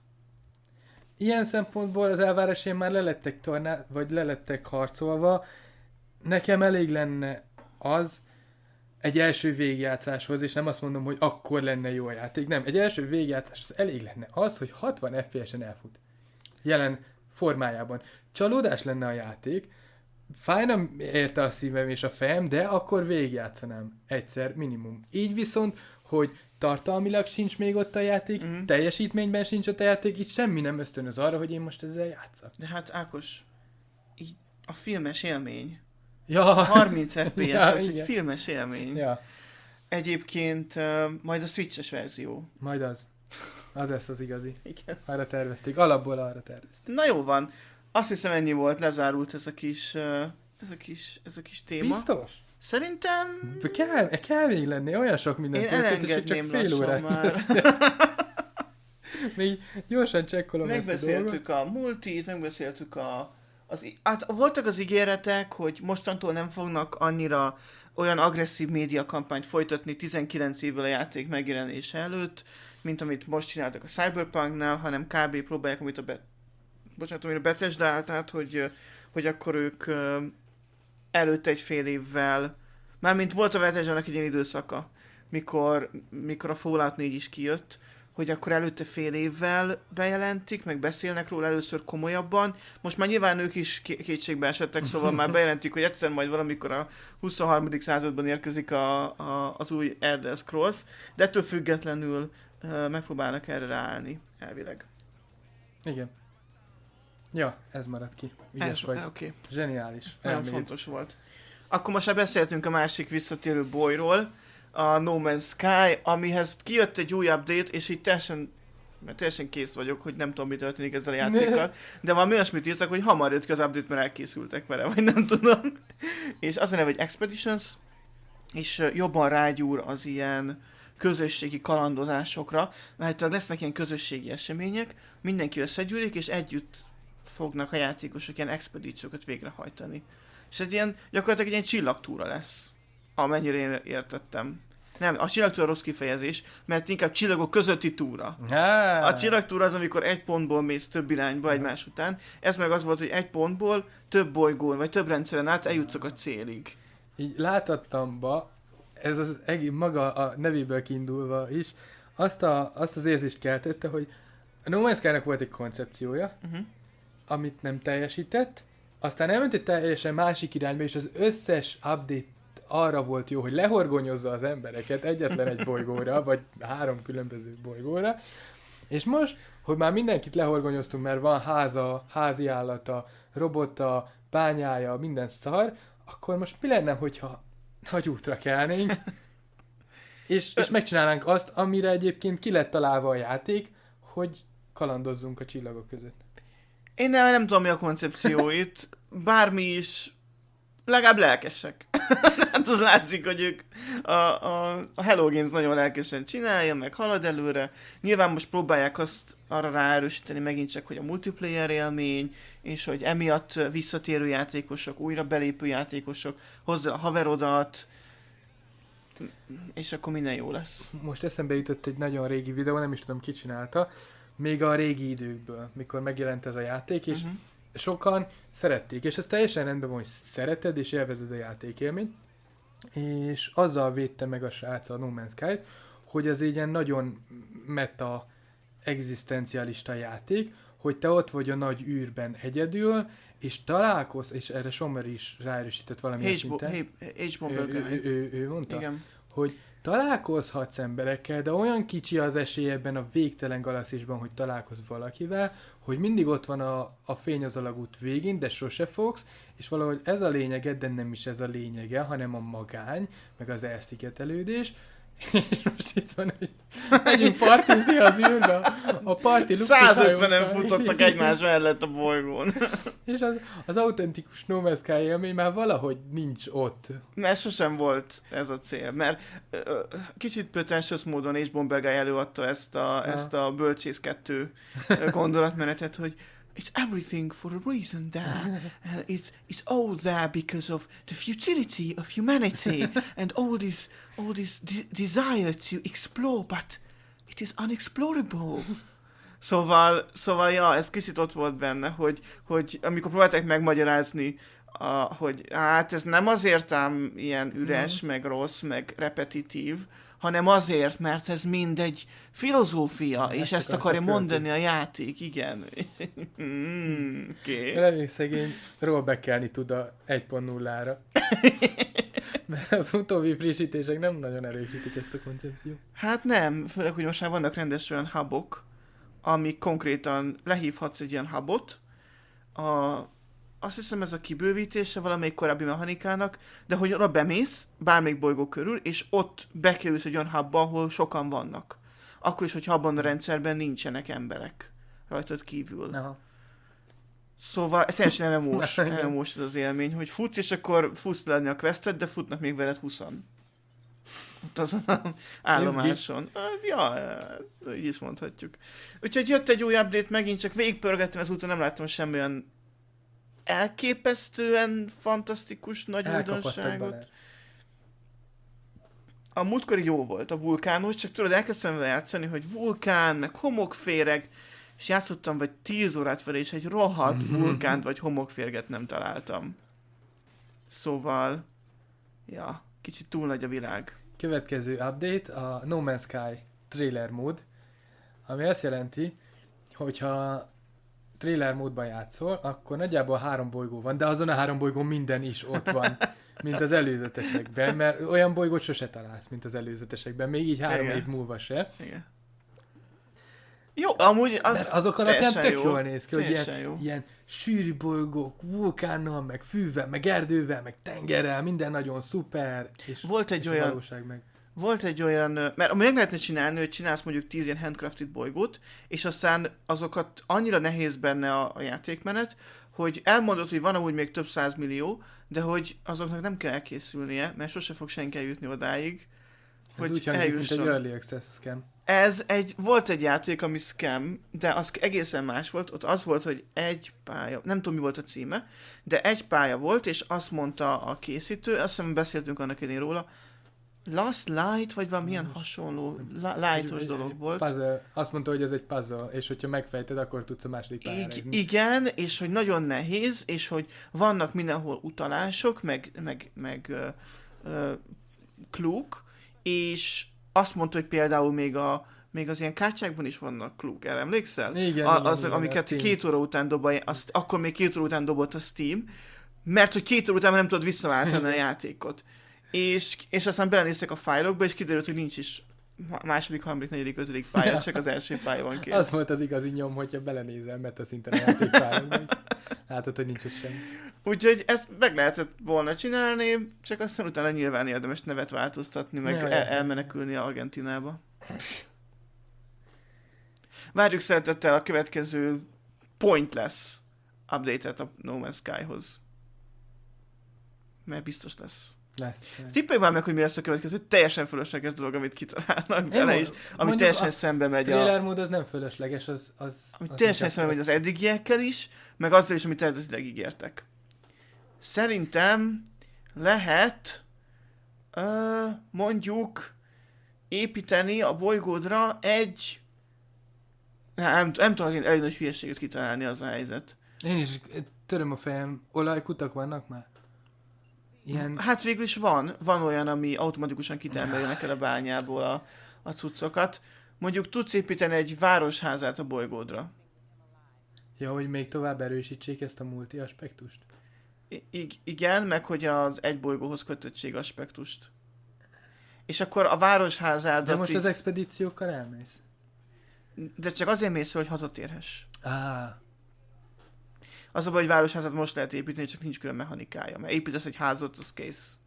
Ilyen szempontból az elvárásaim már lelettek torná, vagy lelettek harcolva. Nekem elég lenne az egy első végigjátszáshoz, és nem azt mondom, hogy akkor lenne jó a játék. Nem, egy első végigjátszáshoz elég lenne az, hogy hatvan ef pé es-en elfut. Jelen formájában. Csalódás lenne a játék, fájna érte a szívem és a fejem, de akkor végigjátszanám egyszer minimum. Így viszont, hogy tartalmilag sincs még ott a játék, mm. teljesítményben sincs ott a játék, itt semmi nem ösztönöz arra, hogy én most ezzel játszak. De hát Ákos, így a filmes élmény. Ja. harminc ef pé es, ja, ez igen. egy filmes élmény. Ja. Egyébként uh, majd a Switches verzió. Majd az. Az lesz az igazi. Igen. Arra tervezték. Alapból arra tervezték. Na jó van. Azt hiszem ennyi volt, lezárult ez a kis, uh, ez a kis, ez a kis téma. Biztos? Szerintem... Kell, kell még lenni, olyan sok minden én történt, és csak fél órát már. Még gyorsan csekkolom ezt a megbeszéltük a multit, megbeszéltük a... Az, hát voltak az ígéretek, hogy mostantól nem fognak annyira olyan agresszív médiakampányt folytatni tizenkilenc évvel a játék megjelenése előtt, mint amit most csináltak a Cyberpunknál, hanem kb. Próbálják, amit a, Be- bocsánat, amit a Bethesda állt át, hogy, hogy akkor ők előtt egy fél évvel, mármint volt a Bethesdának egy ilyen időszaka, mikor, mikor a Fallout négy is kijött, hogy akkor előtte fél évvel bejelentik, meg beszélnek róla először komolyabban. Most már nyilván ők is kétségbe esettek, szóval már bejelentik, hogy egyszer majd valamikor a huszonharmadik században érkezik a, a, az új Elder Scrolls, de ettől függetlenül uh, megpróbálnak erre ráállni, elvileg. Igen. Ja, ez maradt ki. Ügyes ez, vagy. Okay. Zseniális. Ez nagyon fontos volt. Akkor most már beszéltünk a másik visszatérő bolyról, a No Man's Sky, amihez kijött egy új update, és így teljesen, mert teljesen kész vagyok, hogy nem tudom, mi történik ezzel a játékkal, de valami olyasmit írtak, hogy hamar jött ki az update, mert elkészültek vele, vagy nem tudom. És az a neve, hogy Expeditions, és jobban rágyúr az ilyen közösségi kalandozásokra, mert lesznek ilyen közösségi események, mindenki összegyűlik, és együtt fognak a játékosok ilyen expedíciókat végrehajtani. És egy ilyen, gyakorlatilag egy ilyen csillagtúra lesz, amennyire én értettem. Nem, a csillagtúra rossz kifejezés, mert inkább csillagok közötti túra. Ah. A csillagtúra az, amikor egy pontból mész több irányba egymás után. Ez meg az volt, hogy egy pontból több bolygón, vagy több rendszeren át eljutottak a célig. Így láthattamba, ez az egész maga a nevéből kiindulva is, azt, a, azt az érzést keltette, hogy a No Man's Sky-nak volt egy koncepciója, uh-huh. amit nem teljesített, aztán elment egy teljesen másik irányba, és az összes update arra volt jó, hogy lehorgonyozza az embereket egyetlen egy bolygóra, vagy három különböző bolygóra, és most, hogy már mindenkit lehorgonyoztunk, mert van háza, házi állata, robota, bányája, minden szar, akkor most mi lenne, hogyha nagy útra kelnénk, és, és megcsinálnánk azt, amire egyébként ki lett találva a játék, hogy kalandozzunk a csillagok között. Én nem, nem tudom, mi a koncepció itt. Bármi is, legalább lelkesek. Hát az látszik, hogy ők a, a, a Hello Games nagyon lelkesen csinálja, meg halad előre. Nyilván most próbálják azt arra ráerősíteni megint csak, hogy a multiplayer élmény, és hogy emiatt visszatérő játékosok, újra belépő játékosok, hozzá a haverodat, és akkor minden jó lesz. Most eszembe jutott egy nagyon régi videó, nem is tudom ki csinálta, még a régi időkből, mikor megjelent ez a játék, és uh-huh. sokan szerették, és ez teljesen rendben van, hogy szereted és élvezed a játékélményt, és azzal védte meg a srác a No Man's Sky-t, hogy ez egy ilyen nagyon meta egzisztencialista játék, hogy te ott vagy a nagy űrben egyedül, és találkozz, és erre Sommer is ráerősített valamilyen szinten. H-Bomber ő, ő, ő, ő mondta, igen. hogy találkozhatsz emberekkel, de olyan kicsi az esély ebben a végtelen galaxisban, hogy találkozz valakivel, hogy mindig ott van a, a fény az alagút végén, de sose fogsz, és valahogy ez a lényege, de nem is ez a lényege, hanem a magány, meg az elszigetelődés, és most itt van, hogy megyünk partizni az űrbe, a parti százötvenen futottak egymás mellett a bolygón. És az, az autentikus No Man's Sky élmény már valahogy nincs ott. Mert sosem volt ez a cél, mert ö, kicsit pretentious módon és Bomber Guy előadta ezt a, ezt a Bölcsész kettő gondolatmenetet, hogy it's everything for a reason there. Uh, it's it's all there because of the futility of humanity and all this all this de- desire to explore, but it is unexplorable. Szóval, szóval ja, ez kicsit ott volt benne, hogy, hogy amikor próbálták megmagyarázni, a, hogy hát ez nem azért ám ilyen üres, mm. meg rossz, meg repetitív, hanem azért, mert ez mind egy filozófia, ezt és ezt akarja mondani a játék, igen. mm, okay. Remény szegény rollbackelni tud a egy pont nullára. Mert az utóbbi frissítések nem nagyon erősítik ezt a koncepciót. Hát nem, főleg, hogy most már vannak rendes olyan hubok, amik konkrétan lehívhatsz egy ilyen hubot, a azt hiszem ez a kibővítése valamelyik korábbi mechanikának, de hogy oda bemész, bármelyik bolygó körül, és ott bekerülsz egy olyan hubba, ahol sokan vannak. Akkor is, hogyha abban a rendszerben nincsenek emberek rajtad kívül. Aha. Szóval teljesen em em o-s, em em o-s az élmény, hogy futsz, és akkor futsz lenni a questet, de futnak még veled húszan. Ott azon az állomáson. Ja, így is mondhatjuk. Úgyhogy jött egy új update, megint csak végigpörgettem, ezúttal nem láttam semmilyen elképesztően fantasztikus nagy újdonságot. A múltkori jó volt, a vulkános, csak tudod, elkezdtem vele játszani, hogy vulkán, meg homokféreg, és játszottam vagy tíz órát vele, és egy rohadt vulkánt vagy homokférget nem találtam. Szóval, ja, kicsit túl nagy a világ. Következő update, a No Man's Sky trailer mód, ami azt jelenti, hogyha trailer módban játszol, akkor nagyjából három bolygó van, de azon a három bolygón minden is ott van, mint az előzetesekben, mert olyan bolygót sose találsz, mint az előzetesekben, még így három Igen. év múlva se. Igen. Jó, amúgy az mert azok alapján tök jó. jól néz ki, hogy ilyen, jó. ilyen sűrű bolygók, vulkánnal, meg fűvel, meg erdővel, meg tengerrel, minden nagyon szuper, és, volt egy és olyan, a valóság meg. Volt egy olyan, mert meg lehetne csinálni, hogy csinálsz mondjuk tíz ilyen handcrafted bolygót, és aztán azokat annyira nehéz benne a, a játékmenet, hogy elmondod, hogy van amúgy még több százmillió, de hogy azoknak nem kell elkészülnie, mert sose fog senki eljutni odáig, ez hogy úgy hangzik, mint egy early access scam. Ez egy, volt egy játék, ami scam, de az egészen más volt, ott az volt, hogy egy pálya, nem tudom mi volt a címe, de egy pálya volt, és azt mondta a készítő, azt hiszem beszéltünk annak idén róla, Last Light, vagy valamilyen Most, hasonló lightos dolog volt. Puzzle. Azt mondta, hogy ez egy puzzle, és hogyha megfejted, akkor tudsz a második pályára. I- igen, és hogy nagyon nehéz, és hogy vannak mindenhol utalások, meg, meg, meg uh, uh, klúk, és azt mondta, hogy például még, a, még az ilyen kártyákban is vannak klúk, erre emlékszel? Igen, a, igen, az, igen, amiket két óra után dobja, azt, akkor még két óra után dobott a Steam, mert hogy két óra után nem tudod visszaváltani a játékot. és, és aztán belenéztek a fájlokba, és kiderült, hogy nincs is második, harmadik, negyedik, ötödik pálya, csak az első pálya van kész. Az volt az igazi nyom, hogyha belenézel meta szinten a játékfájlokba. Látod, hogy nincs ott semmi. Úgyhogy ezt meg lehetett volna csinálni, csak aztán utána nyilván érdemes nevet változtatni, meg el- elmenekülni Argentinába. Várjuk szeretettel a következő pointless update-et a No Man's Sky-hoz. Mert biztos lesz. Lesz. Tippeljük már meg, hogy mi lesz a következő teljesen fölösleges dolog, amit kitalálnak bele is, ami teljesen szembe megy a... trailer mód az nem fölösleges, az... az ami az teljesen szembe megy az eddigiekkel is, meg azzal is, amit eredetileg ígértek. Szerintem lehet ö, mondjuk építeni a bolygódra egy... Nem, nem tudok elég nagy hülyeséget kitalálni, az a helyzet. Én is töröm a fejem, olajkutak vannak már? Ilyen... Hát végül is van. Van olyan, ami automatikusan kitermeli neked a bányából a, a cuccokat. Mondjuk tudsz építeni egy városházát a bolygódra. Ja, hogy még tovább erősítsék ezt a multi aspektust? I- igen, meg hogy az egy bolygóhoz kötöttség aspektust. És akkor a városházádat... De most így... az expedíciókkal elmész? De csak azért mész, hogy hazatérhess. Ah. Az a baj, hogy városházat most lehet építeni, csak nincs külön mechanikája. Mert építesz egy házat, az kész.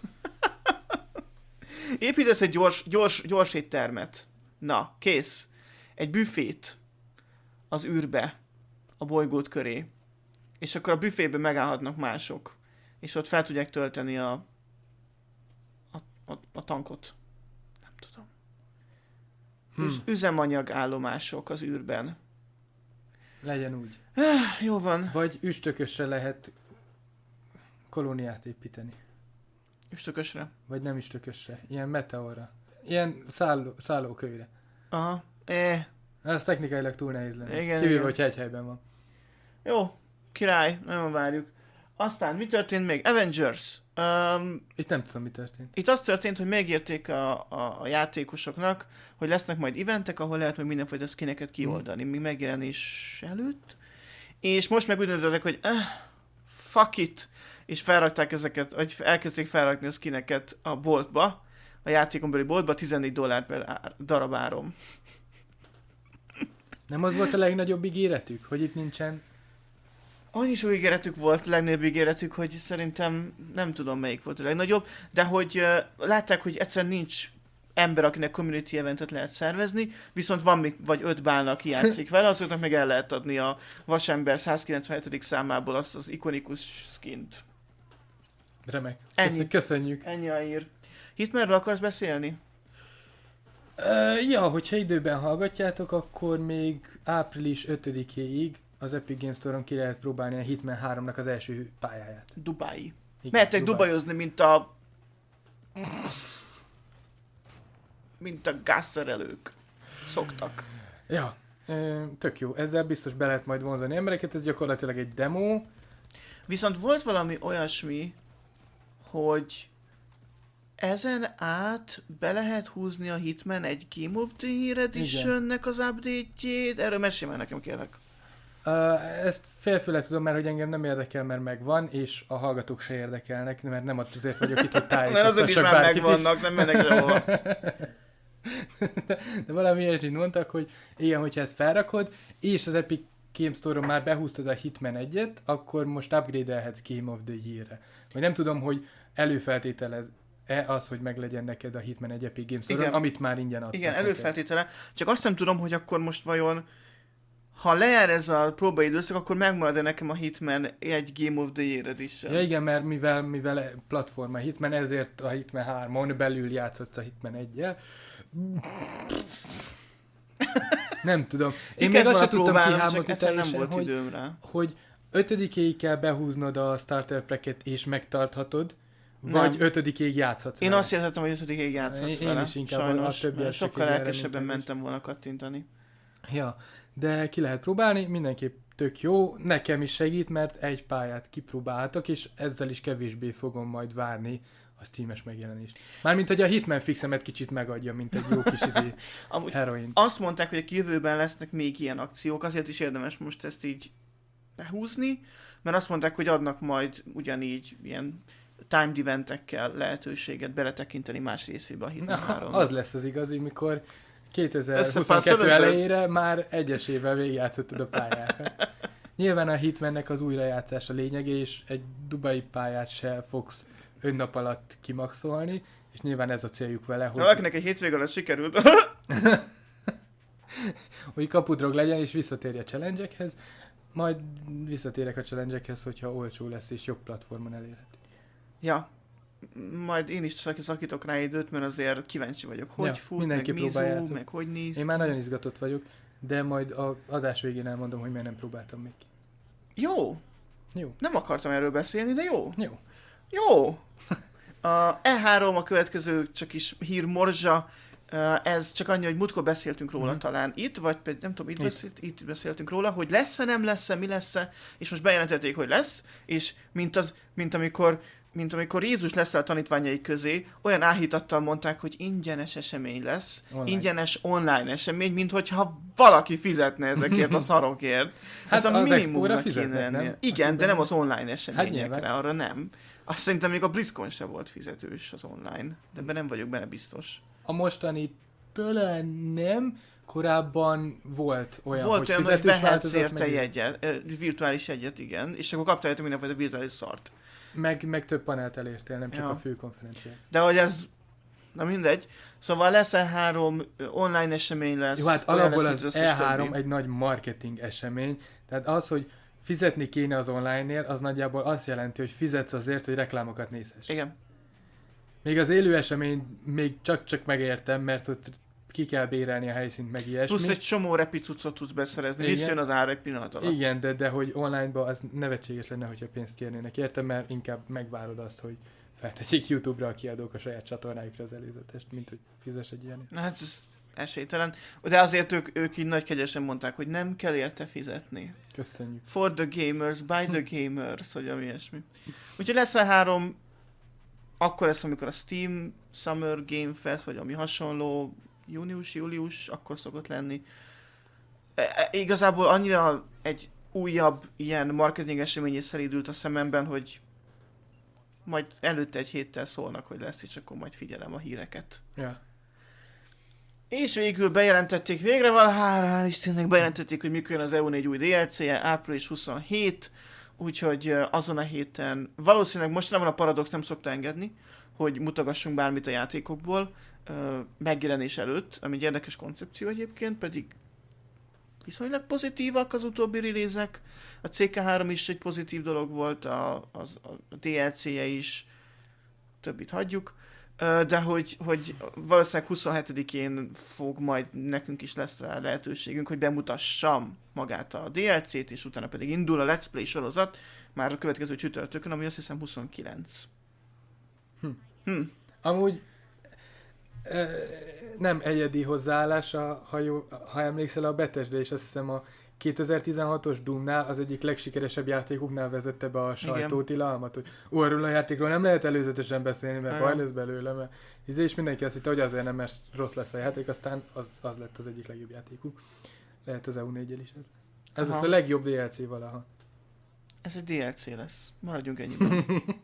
Építesz egy gyors, gyors, gyors éttermet. Na, kész. Egy büfét az űrbe, a bolygót köré. És akkor a büfében megállhatnak mások. És ott fel tudják tölteni a, a, a, a tankot. Nem tudom. Hmm. Üz, üzemanyag állomások az űrben. Legyen úgy. Jó van. Vagy üstökösre lehet kolóniát építeni. Üstökösre. Vagy nem üstökösre. Ilyen meteorra. Ilyen szálló, szállókőre. Aha. Eh. Ez technikailag túl nehéz lenne. Igen, Kívül, igen. hogy egy helyben van. Jó. Király. Nagyon várjuk. Aztán mi történt még? Avengers. Um, Itt nem tudom, mi történt. itt az történt, hogy megírték a, a, a játékosoknak, hogy lesznek majd eventek, ahol lehet meg mindenfajta skineket kioldani, még megjelenés előtt. És most meg úgy döntöttek, hogy eh, fuck it, és felrakták ezeket, vagy elkezdték felrakni a skineket a boltba, a játékon belüli boltba, tizennégy dollár per ár, darab áron. Nem az volt a legnagyobb ígéretük, hogy itt nincsen... Annyi sok ígéretük volt, legnagyobb ígéretük, hogy szerintem nem tudom melyik volt a legnagyobb, de hogy uh, látták, hogy egyszerűen nincs ember, akinek community eventet lehet szervezni, viszont van még vagy öt bálna, aki játszik vele, azoknak meg el lehet adni a Vasember százkilencvenhetedik számából azt az ikonikus skint. Remek. Ennyi. Köszönjük. Ennyi a ír. Hitmerről akarsz beszélni? Uh, ja, hogyha időben hallgatjátok, akkor még április ötödikéig az Epic Games Store-on ki lehet próbálni a Hitman háromnak az első pályáját. Dubái. Igen, Mehettek Dubaj. dubajozni, mint a... mint a gázszerelők szoktak. Ja, ö, tök jó. Ezzel biztos be lehet majd vonzani embereket, ez gyakorlatilag egy demo. Viszont volt valami olyasmi, hogy ezen át be lehet húzni a Hitman egy Game of the Year Edition-nek az update-jét? Erről mesélj már nekem, kérlek. Uh, ezt félfőleg tudom, mert hogy engem nem érdekel, mert megvan, és a hallgatók se érdekelnek, mert nem azért vagyok itt, hogy Mert azok is tájékoztassak már bárkit is. megvannak, nem mennek sehova. de, de valami ilyesmit mondtak, hogy igen, hogyha ezt felrakod, és az Epic Games Store-on már behúztad a Hitman egyet, akkor most upgrade-elhetsz Game of the Year-re. Vagy nem tudom, hogy előfeltételez-e az, hogy meglegyen neked a Hitman egy Epic Games Store-on, Igen. amit már ingyen adtak. Igen, neked. előfeltétele. Csak azt nem tudom, hogy akkor most vajon, ha lejár ez a próbaidőszak, akkor megmarad-e nekem a Hitman egy Game of the Year Edition? Ja igen, mert mivel, mivel platform a Hitman, ezért a Hitman hármon belül játszott a Hitman egyel. Nem tudom. Én még azt sem tudtam kihámozni teljesen, nem volt hogy, időm rá. hogy ötödikéig kell behúznod a starter packet és megtarthatod, vagy Nem. ötödikéig játszhatsz Én vele. azt értettem, hogy ötödikéig játszhatsz Én vele. is inkább a Sajnos, többiek mert csak sokkal egy lelkesebben reménykedés. mentem volna kattintani. Ja, de ki lehet próbálni, mindenképp tök jó, nekem is segít, mert egy pályát kipróbálhatok, és ezzel is kevésbé fogom majd várni a Steam-es megjelenést. Mármint, hogy a Hitman fixemet kicsit megadja, mint egy jó kis izé Amúgy heroin. azt mondták, hogy a jövőben lesznek még ilyen akciók, azért is érdemes most ezt így behúzni, mert azt mondták, hogy adnak majd ugyanígy ilyen timed eventekkel lehetőséget beletekinteni más részébe a Hitman három. Az lesz az igazi, mikor kétezer-huszonkettő elejére már egyesével végigjátszottad a pályákat. Nyilván a Hitmannek az újrajátszás a lényege, és egy dubai pályát se fogsz öt nap alatt kimaxolni, és nyilván ez a céljuk vele, hogy... Valakinek egy hétvég alatt sikerült. hogy kapudrog legyen, és visszatérj a challenge-ekhez, majd visszatérek a challenge-ekhez, hogyha olcsó lesz, és jobb platformon elérhető. Ja, majd én is szakítok rá időt, mert azért kíváncsi vagyok, hogy ja, fut, meg Mizu, meg hogy néz. Én már nagyon izgatott vagyok, de majd a adás végén elmondom, hogy miért nem próbáltam még ki. Jó. Jó. Nem akartam erről beszélni, de jó. Jó. Jó. A E három a következő csak is hírmorzsa. Ez csak annyi, hogy múltkor beszéltünk róla mm-hmm. talán itt, vagy nem tudom, itt, itt. Beszélt, itt beszéltünk róla, hogy lesz-e, nem lesz-e, mi lesz-e, és most bejelentették, hogy lesz, és mint, az, mint amikor mint amikor Jézus lesz a tanítványai közé, olyan áhítattal mondták, hogy ingyenes esemény lesz, online. ingyenes online esemény, mint hogyha valaki fizetne ezekért a szarokért. Hát ez a minimumra fizetnek, nem? Igen, de nem az online eseményekre, hát arra nem. Azt szerintem még a BlizzCon se volt fizetős az online, de ebben nem vagyok benne biztos. A mostani talán nem, korábban volt olyan, volt hogy olyan, fizetős hogy vehetsz érte meg... jegyet, virtuális jegyet, igen, és akkor kaptál érte mindenfajta virtuális szart. Meg, meg több panelt elértél, nem csak ja. a fő konferencián. De hogy ez, na mindegy, szóval lesz E három, online esemény lesz. Jó, hát alapból az, az E három többi. Egy nagy marketing esemény, tehát az, hogy fizetni kéne az online-nél, az nagyjából azt jelenti, hogy fizetsz azért, hogy reklámokat nézhess. Igen. Még az élő esemény még csak-csak megértem, mert ott ki kell bérelni a helyszínt, meg ilyesmi. Plusz egy csomó repicucot tudsz beszerezni, visszajön az ár egy pillanat alatt. Igen, de, de hogy online-ban az nevetséges lenne, hogyha pénzt kérnének érte, mert inkább megvárod azt, hogy feltegyék YouTube-ra a kiadók a saját csatornájukra az előzetest, mint hogy fizess egy ilyen. Hát ez esélytelen. De azért ők, ők így nagy kegyesen mondták, hogy nem kell érte fizetni. Köszönjük. For the gamers, by the gamers, hogy ami ilyesmi. Úgyhogy lesz E három, akkor lesz, amikor a Steam Summer Game Fest, vagy ami hasonló, június, július, akkor szokott lenni. E, e, igazából annyira egy újabb ilyen marketing eseményé szeridült a szememben, hogy majd előtte egy héttel szólnak, hogy lesz, és akkor majd figyelem a híreket. Ja. És végül bejelentették, végre valahára, hál' Istennek bejelentették, hogy mikor jön az E U négy új dé el cé-je, április huszonhét, úgyhogy azon a héten, valószínűleg mostanában a Paradox nem szokta engedni, hogy mutogassunk bármit a játékokból, megjelenés előtt, ami egy érdekes koncepció egyébként, pedig viszonylag pozitívak az utóbbi release-ek. A cé ká három is egy pozitív dolog volt, a, a, a dé el cé-je is, többit hagyjuk, de hogy, hogy valószínűleg huszonhetedikén fog majd, nekünk is lesz rá lehetőségünk, hogy bemutassam magát a dé el cé-t, és utána pedig indul a Let's Play sorozat, már a következő csütörtökön, ami azt hiszem huszonkilenc. Hm. Hm. Amúgy nem egyedi hozzáállás, ha, jó, ha emlékszel a Bethesda, és azt hiszem a kétezer-tizenhatos Doomnál az egyik legsikeresebb játékuknál vezette be a sajtótilalmat, hogy ó, erről a játékról nem lehet előzetesen beszélni, mert baj lesz belőle, mert és mindenki azt hitte, hogy azért nem, mert rossz lesz a játék, aztán az, az lett az egyik legjobb játékuk. Lehet az E U négyel is ez. Ez lesz a legjobb dé el cé valaha. Ez egy dé el cé lesz. Maradjunk ennyiben.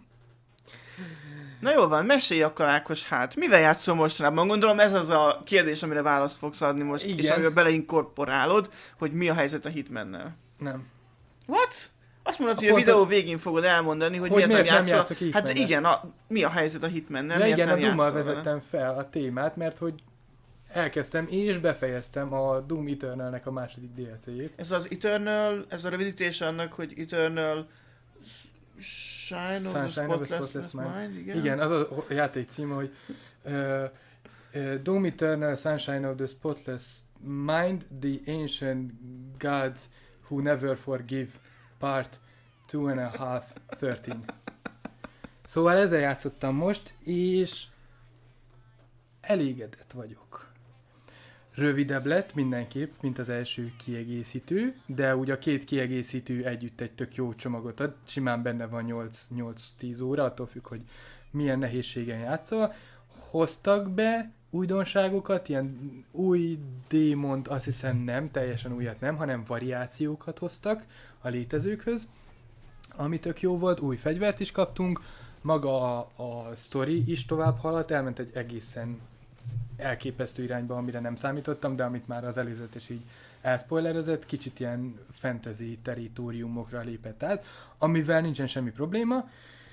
Na jól van, mesélj akkor Ákos, hát mivel játszol mostanában? Gondolom ez az a kérdés, amire választ fogsz adni most, igen. És amiben beleinkorporálod, hogy mi a helyzet a Hitmannel. Nem. What? Azt mondod, hogy a videó a... végén fogod elmondani, hogy, hogy miért, miért nem játszol. Hát igen, a, mi a helyzet a Hitmannel? Ja, igen, a Doom-mal vezettem fel a témát, mert hogy elkezdtem és befejeztem a Doom Eternalnek a második dé el cé-jét. Ez az Eternal, ez a rövidítés annak, hogy Eternal... Shine of the Spotless, spotless Mind. Mind, igen. Igen, az a játék címe, hogy uh, uh, Doom Eternal Sunshine of the Spotless Mind, the Ancient Gods Who Never Forgive, Part two and a half, thirteen. Szóval ezzel játszottam most, és elégedett vagyok. Rövidebb lett mindenképp, mint az első kiegészítő, de ugye a két kiegészítő együtt egy tök jó csomagot ad, simán benne van nyolc-tíz óra, attól függ, hogy milyen nehézségen játszol. Hoztak be újdonságokat, ilyen új démont azt hiszem nem, teljesen újat nem, hanem variációkat hoztak a létezőkhöz, ami tök jó volt, új fegyvert is kaptunk, maga a, a sztori is tovább haladt, elment egy egészen elképesztő irányba, amire nem számítottam, de amit már az előzetes így elspoilerezett, kicsit ilyen fantasy territóriumokra lépett át, amivel nincsen semmi probléma.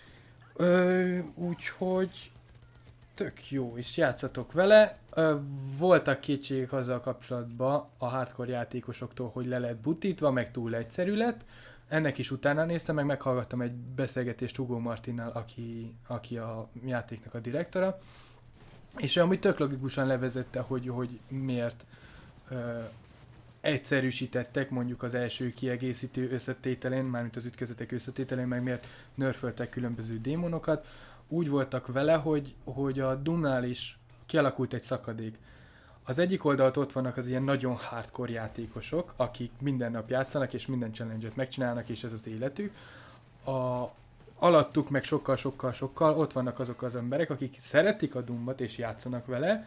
Ö, úgyhogy tök jó, és játszatok vele. Ö, voltak kétségek azzal kapcsolatban a hardcore játékosoktól, hogy le lett butítva, meg túl egyszerű lett. Ennek is utána néztem, meg meghallgattam egy beszélgetést Hugo Martinnal, aki, aki a játéknak a direktora, és amúgy tök logikusan levezette, hogy, hogy miért ö, egyszerűsítettek mondjuk az első kiegészítő összetételén, mármint az ütközetek összetételén, meg miért nerföltek különböző démonokat. Úgy voltak vele, hogy, hogy a Doomnál is kialakult egy szakadék. Az egyik oldalt ott vannak az ilyen nagyon hardcore játékosok, akik minden nap játszanak, és minden challenge-et megcsinálnak, és ez az életük. A, alattuk meg sokkal-sokkal-sokkal ott vannak azok az emberek, akik szeretik a Doomot, és játszanak vele,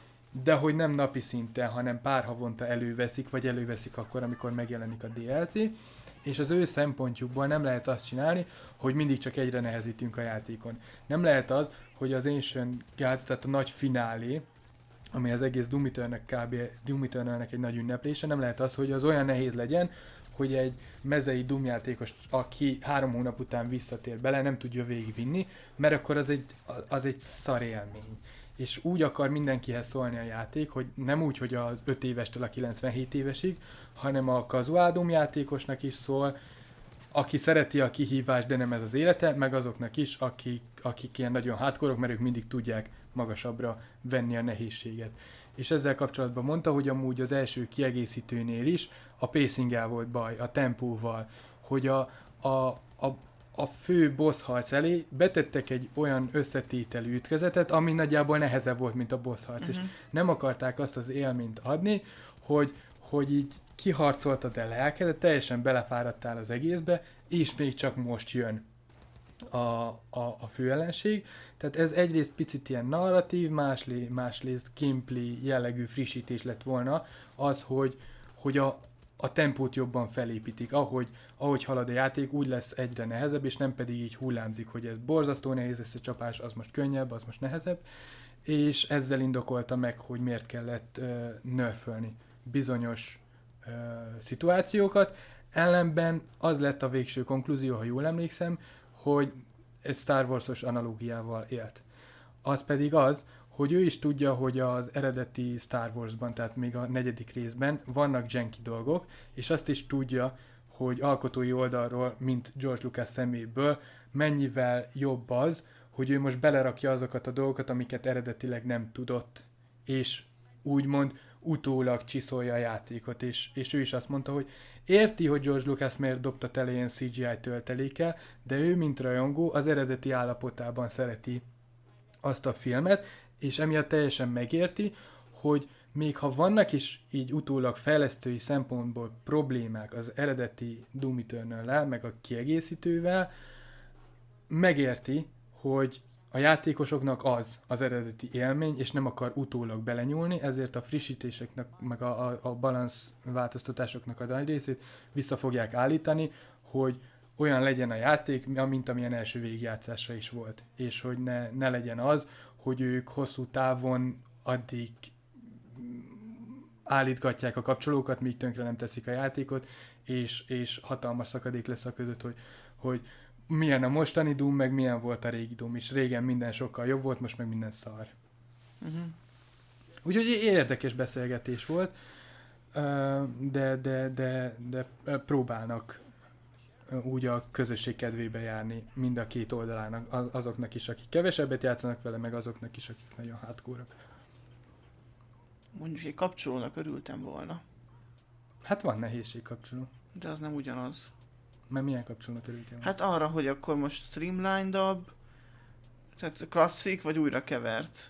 de hogy nem napi szinten, hanem pár havonta előveszik, vagy előveszik akkor, amikor megjelenik a dé el cé, és az ő szempontjukból nem lehet azt csinálni, hogy mindig csak egyre nehezítünk a játékon. Nem lehet az, hogy az Ancient Gods, tehát a nagy finálé, ami az egész Doom Eternal kb. Doom Eternalnek egy nagy ünneplése, nem lehet az, hogy az olyan nehéz legyen, hogy egy mezei Doom játékos, aki három hónap után visszatér bele, nem tudja végigvinni, mert akkor az egy, az egy szar élmény. És úgy akar mindenkihez szólni a játék, hogy nem úgy, hogy az öt évestől a kilencvenhét évesig, hanem a casual Doom játékosnak is szól, aki szereti a kihívást, de nem ez az élete, meg azoknak is, akik, akik ilyen nagyon hardcore-ok, mert ők mindig tudják magasabbra venni a nehézséget. És ezzel kapcsolatban mondta, hogy amúgy az első kiegészítőnél is a pacinggel volt baj, a tempóval, hogy a, a, a, a fő boss harc elé betettek egy olyan összetételű ütközetet, ami nagyjából nehezebb volt, mint a boss harc, uh-huh. és nem akarták azt az élményt adni, hogy, hogy így kiharcoltad el lelkedet, teljesen belefáradtál az egészbe, és még csak most jön a, a, a főellenség. Tehát ez egyrészt picit ilyen narratív, másrészt, másrészt gameplay jellegű frissítés lett volna az, hogy, hogy a, a tempót jobban felépítik. Ahogy, ahogy halad a játék, úgy lesz egyre nehezebb, és nem pedig így hullámzik, hogy ez borzasztó nehéz, ez a csapás, az most könnyebb, az most nehezebb. És ezzel indokolta meg, hogy miért kellett uh, nerfölni bizonyos uh, szituációkat. Ellenben az lett a végső konklúzió, ha jól emlékszem, hogy egy Star Wars-os analógiával élt. Az pedig az, hogy ő is tudja, hogy az eredeti Star Wars-ban, tehát még a negyedik részben vannak janky dolgok, és azt is tudja, hogy alkotói oldalról, mint George Lucas szeméből, mennyivel jobb az, hogy ő most belerakja azokat a dolgokat, amiket eredetileg nem tudott, és úgymond utólag csiszolja a játékot, és, és ő is azt mondta, hogy érti, hogy George Lucas miért dobta tele ilyen cé gé í töltelékkel, de ő, mint rajongó, az eredeti állapotában szereti azt a filmet, és emiatt teljesen megérti, hogy még ha vannak is így utólag fejlesztői szempontból problémák az eredeti Doom Eternal-lel, meg a kiegészítővel, megérti, hogy a játékosoknak az az eredeti élmény, és nem akar utólag belenyúlni, ezért a frissítéseknek, meg a, a, a balansz változtatásoknak a nagy részét vissza fogják állítani, hogy olyan legyen a játék, mint amilyen első végigjátszásra is volt. És hogy ne, ne legyen az, hogy ők hosszú távon addig állítgatják a kapcsolókat, míg tönkre nem teszik a játékot, és, és hatalmas szakadék lesz a között, hogy, hogy milyen a mostani Doom, meg milyen volt a régi Doom, és régen minden sokkal jobb volt, most meg minden szar. Uh-huh. Úgyhogy érdekes beszélgetés volt, de, de, de, de próbálnak úgy a közösség kedvébe járni mind a két oldalának, azoknak is, akik kevesebbet játszanak vele, meg azoknak is, akik nagyon hardcore-ak. Mondjuk egy kapcsolónak örültem volna. Hát van nehézség kapcsoló. De az nem ugyanaz. Mert milyen kapcsolónak örültem? Hát arra, hogy akkor most streamlined-abb, tehát klasszik, vagy újra kevert.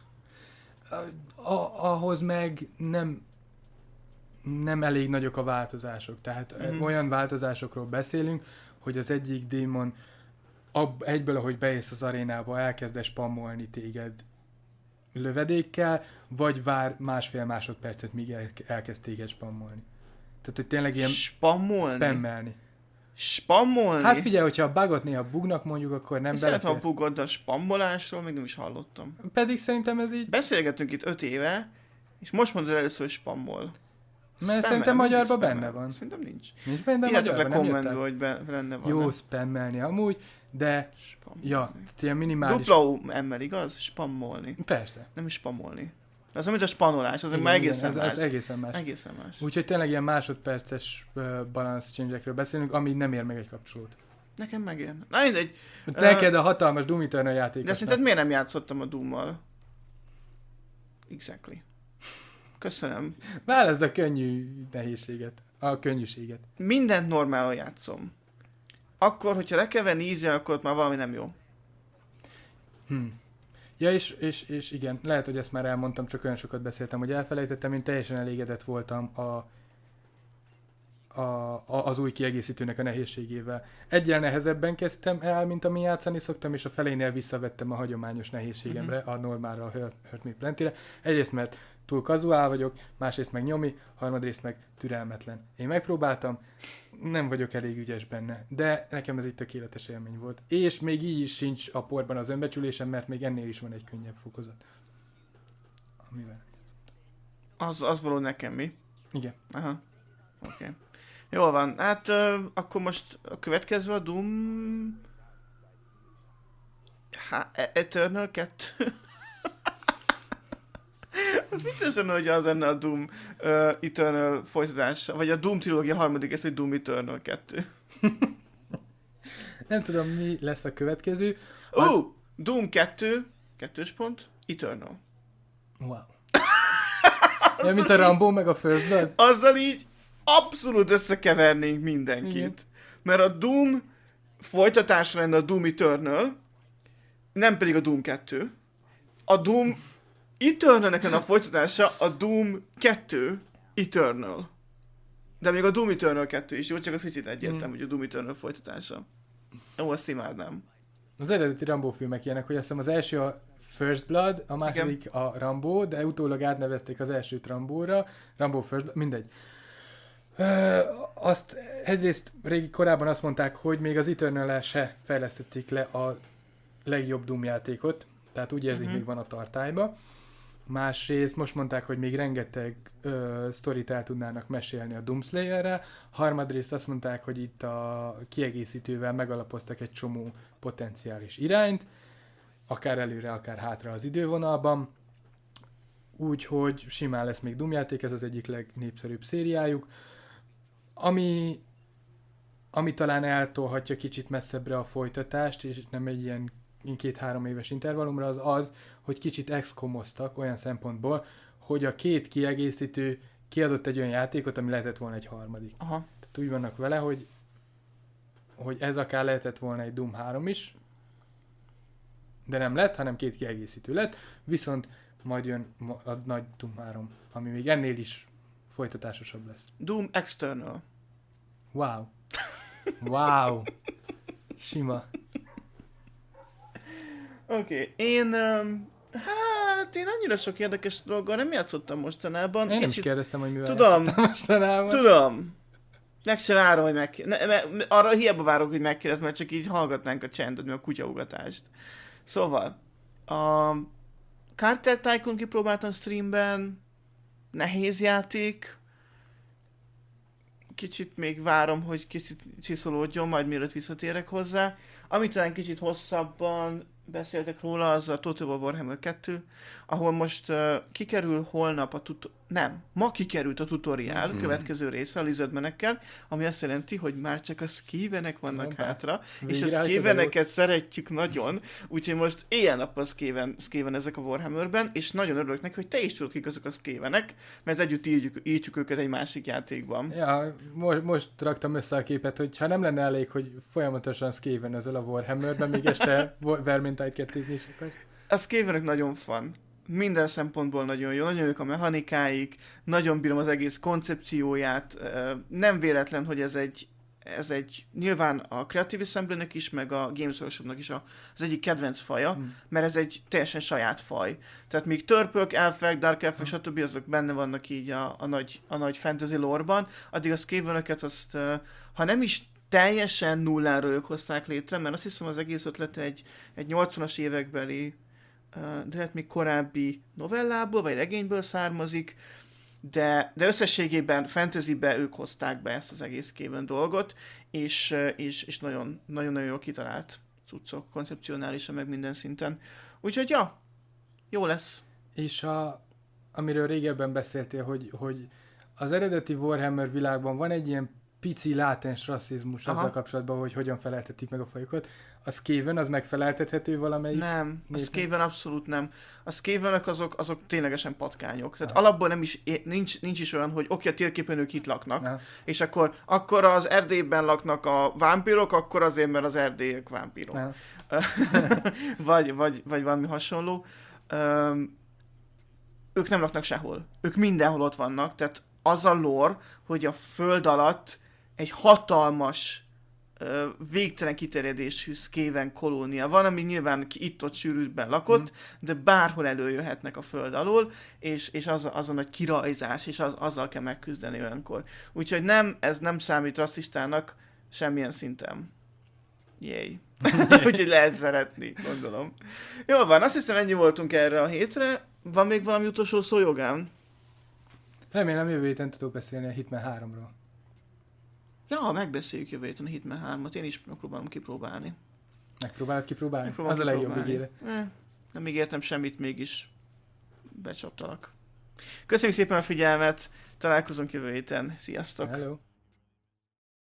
A, ahhoz meg nem nem elég nagyok a változások. Tehát mm-hmm. olyan változásokról beszélünk, hogy az egyik démon ab, egyből, ahogy beész az arénába, elkezd spammolni téged lövedékkel, vagy vár másfél másodpercet, míg el, elkezd téged spammolni. Tehát, hogy tényleg ilyen spammolni? spammelni. Spammolni? Hát figyelj, hogyha a bugot néha bugnak mondjuk, akkor nem belefér. Szeretem a bugot, de a spammolásról még nem is hallottam. Pedig szerintem ez így... Beszélgetünk itt öt éve, és most mondod először, hogy spammol. Mert Spammel, szerintem magyarban spammel. benne van. Szerintem nincs. Nincs benne Írjátok le magyarban, nem kommentbe, jöttem. hogy be, benne van. Jó nem? spammelni amúgy, de Spammolni. ja, tehát ilyen minimális... Dupla U emmel, igaz? Spammolni. Persze. Nem is spammolni. Az mint a spanolás, az Igen, már igen, egészen ez, más. ez egészen más. Egészen más. Úgyhogy tényleg ilyen másodperces uh, balance change-ekről beszélünk, ami nem ér meg egy kapcsolót. Nekem megér. Na mindegy. Neked a hatalmas Doom Eternal játékosnak. De szerinted miért nem játszottam a Doom-mal? Exactly. Köszönöm. Válaszd a könnyű nehézséget. A könnyűséget. Mindent normálon játszom. Akkor, hogyha le kell venni easy, akkor ott már valami nem jó. Hm. Ja, és, és, és igen, lehet, hogy ezt már elmondtam, csak olyan sokat beszéltem, hogy elfelejtettem, én teljesen elégedett voltam a, a, a, az új kiegészítőnek a nehézségével. Egyel nehezebben kezdtem el, mint ami játszani szoktam, és a felénél visszavettem a hagyományos nehézségemre, uh-huh. a normálra, a Hurt, Hurt Me Plentyre. Egyrészt, mert túl kazuál vagyok, másrészt meg nyomi, harmadrészt meg türelmetlen. Én megpróbáltam, nem vagyok elég ügyes benne, de nekem ez egy tökéletes élmény volt. És még így is sincs a porban az önbecsülésem, mert még ennél is van egy könnyebb fokozat. Amivel? Az, az való nekem, mi? Igen. Aha. Oké. Okay. Jól van. Hát uh, akkor most a következő a Doom... Há, Eternal kettő. Az vicces lenne, hogy az lenne a Doom uh, Eternal folytatása, vagy a Doom trilógia harmadik, ez egy Doom Eternal kettő. Nem tudom, mi lesz a következő. Ó! Uh, a... Doom kettő, kettős pont, Eternal. Wow. Ja, mint a Rambo meg a First Blood? Azzal így abszolút összekevernénk mindenkit. Igen. Mert a Doom folytatása lenne a Doom Eternal, nem pedig a Doom kettő. A Doom Eternalnek lenne a folytatása a Doom kettő Eternal. De még a Doom Eternal kettő is jó, csak az kicsit egyértelmű, mm. hogy a Doom Eternal folytatása. Jó, azt imádnám. Az eredeti Rambo filmek ilyenek, hogy azt hiszem az első a First Blood, a második igen. a Rambo, de utólag átnevezték az elsőt Rambóra, Rambo First Blood, mindegy. Ö, azt egyrészt régi korábban azt mondták, hogy még az Eternal-el se fejlesztették le a legjobb Doom játékot, tehát úgy érzik, uh-huh. még van a tartályba. Másrészt most mondták, hogy még rengeteg ö, sztorit el tudnának mesélni a Doomslayer-rel. Harmadrészt azt mondták, hogy itt a kiegészítővel megalapoztak egy csomó potenciális irányt, akár előre, akár hátra az idővonalban. Úgyhogy simán lesz még Doom játék, ez az egyik legnépszerűbb szériájuk. Ami, ami talán eltolhatja kicsit messzebbre a folytatást, és nem egy ilyen két-három éves intervallumra, az az, hogy kicsit exkomoztak olyan szempontból, hogy a két kiegészítő kiadott egy olyan játékot, ami lehetett volna egy harmadik. Aha. Tehát úgy vannak vele, hogy, hogy ez akár lehetett volna egy Doom három is, de nem lett, hanem két kiegészítő lett, viszont majd jön a nagy Doom három, ami még ennél is folytatásosabb lesz. Doom External. Wow. Wow. Sima. Oké, okay. én... Um, hát én annyira sok érdekes dologgal nem játszottam mostanában. Én nem is kérdeztem, hogy mivel tudom, játszottam mostanában. Tudom. Meg se várom, hogy meg... Ne, me, arra hiába várok, hogy megkérdez, mert csak így hallgatnánk a csendet, meg a kutyaugatást. Szóval, a Cartel Tycoon kipróbáltam streamben, nehéz játék, kicsit még várom, hogy kicsit csiszolódjon, majd mielőtt visszatérek hozzá. Amit talán kicsit hosszabban beszéltek róla, az a Total War Warhammer kettő, ahol most uh, kikerül holnap a tut- nem, ma kikerült a tutoriál, mm-hmm. következő része a lizardmenekkel, ami azt jelenti, hogy már csak a Skavenek vannak Hoppá. hátra, Végre és a Skaveneket szeretjük nagyon, úgyhogy most éjjel-nappal Skaven, Skaven ezek a Warhammerben, és nagyon örülök neki, hogy te is tudod, kik azok a Skavenek, mert együtt írjuk, írjuk őket egy másik játékban. Ja, most, most raktam össze a képet, hogy ha nem lenne elég, hogy folyamatosan Skaven ezzel a Warhammerben, még este Vermintide kettőzni is akarsz. A Skavenek nagyon fun. Minden szempontból nagyon jó, nagyon jók a mechanikáik, nagyon bírom az egész koncepcióját, nem véletlen, hogy ez egy, ez egy nyilván a Creative Assembly-nek is, meg a Games Workshop-nak is az egyik kedvenc faja, hmm. mert ez egy teljesen saját faj. Tehát míg törpök, elfek, dark elfek, hmm. stb. Azok benne vannak így a, a, nagy, a nagy fantasy lore-ban, addig a Skavenöket azt, ha nem is teljesen nulláról ők hozták létre, mert azt hiszem az egész ötlet egy, egy nyolcvanas évekbeli, de lehet még korábbi novellából, vagy regényből származik, de, de összességében fantasybe ők hozták be ezt az egész Skaven dolgot, és, és, és nagyon, nagyon-nagyon jól kitalált cuccok, koncepcionálisan, meg minden szinten. Úgyhogy ja, jó lesz. És a, amiről régebben beszéltél, hogy, hogy az eredeti Warhammer világban van egy ilyen pici látens rasszizmus Aha. azzal kapcsolatban, hogy hogyan feleltetik meg a fajokat. A Skaven az megfeleltethető valamelyik? Nem, a Skaven abszolút nem. A Skavenök azok, azok ténylegesen patkányok. Tehát Aha. alapból nem is, nincs, nincs is olyan, hogy oké, a térképen ők itt laknak, Aha. és akkor, akkor az Erdélyben laknak a vámpírok, akkor azért, mert az erdélyek vámpírok. vagy, vagy, vagy valami hasonló. Um, ők nem laknak sehol. Ők mindenhol ott vannak, tehát az a lore, hogy a föld alatt egy hatalmas, végtelen kiterjedésű Skaven kolónia van, ami nyilván itt-ott sűrűbben lakott, mm. de bárhol előjöhetnek a föld alól, és, és az, az a nagy kirajzás, és az, azzal kell megküzdeni olyankor. Úgyhogy nem, ez nem számít rasszistának semmilyen szinten. Jéj. Úgyhogy lehet szeretni, gondolom. Jól van, azt hiszem ennyi voltunk erre a hétre. Van még valami utolsó szó jogán? Remélem jövő héten tudok beszélni a Hitman háromról. Ja, megbeszéljük jövő héten a Hitman hármat, én is megpróbálom kipróbálni. Megpróbálod kipróbálni? Megpróbálom az kipróbálni. A legjobb ígéret. Eh, nem ígértem semmit, mégis becsaptalak. Köszönjük szépen a figyelmet, találkozunk jövő héten, sziasztok! Hello.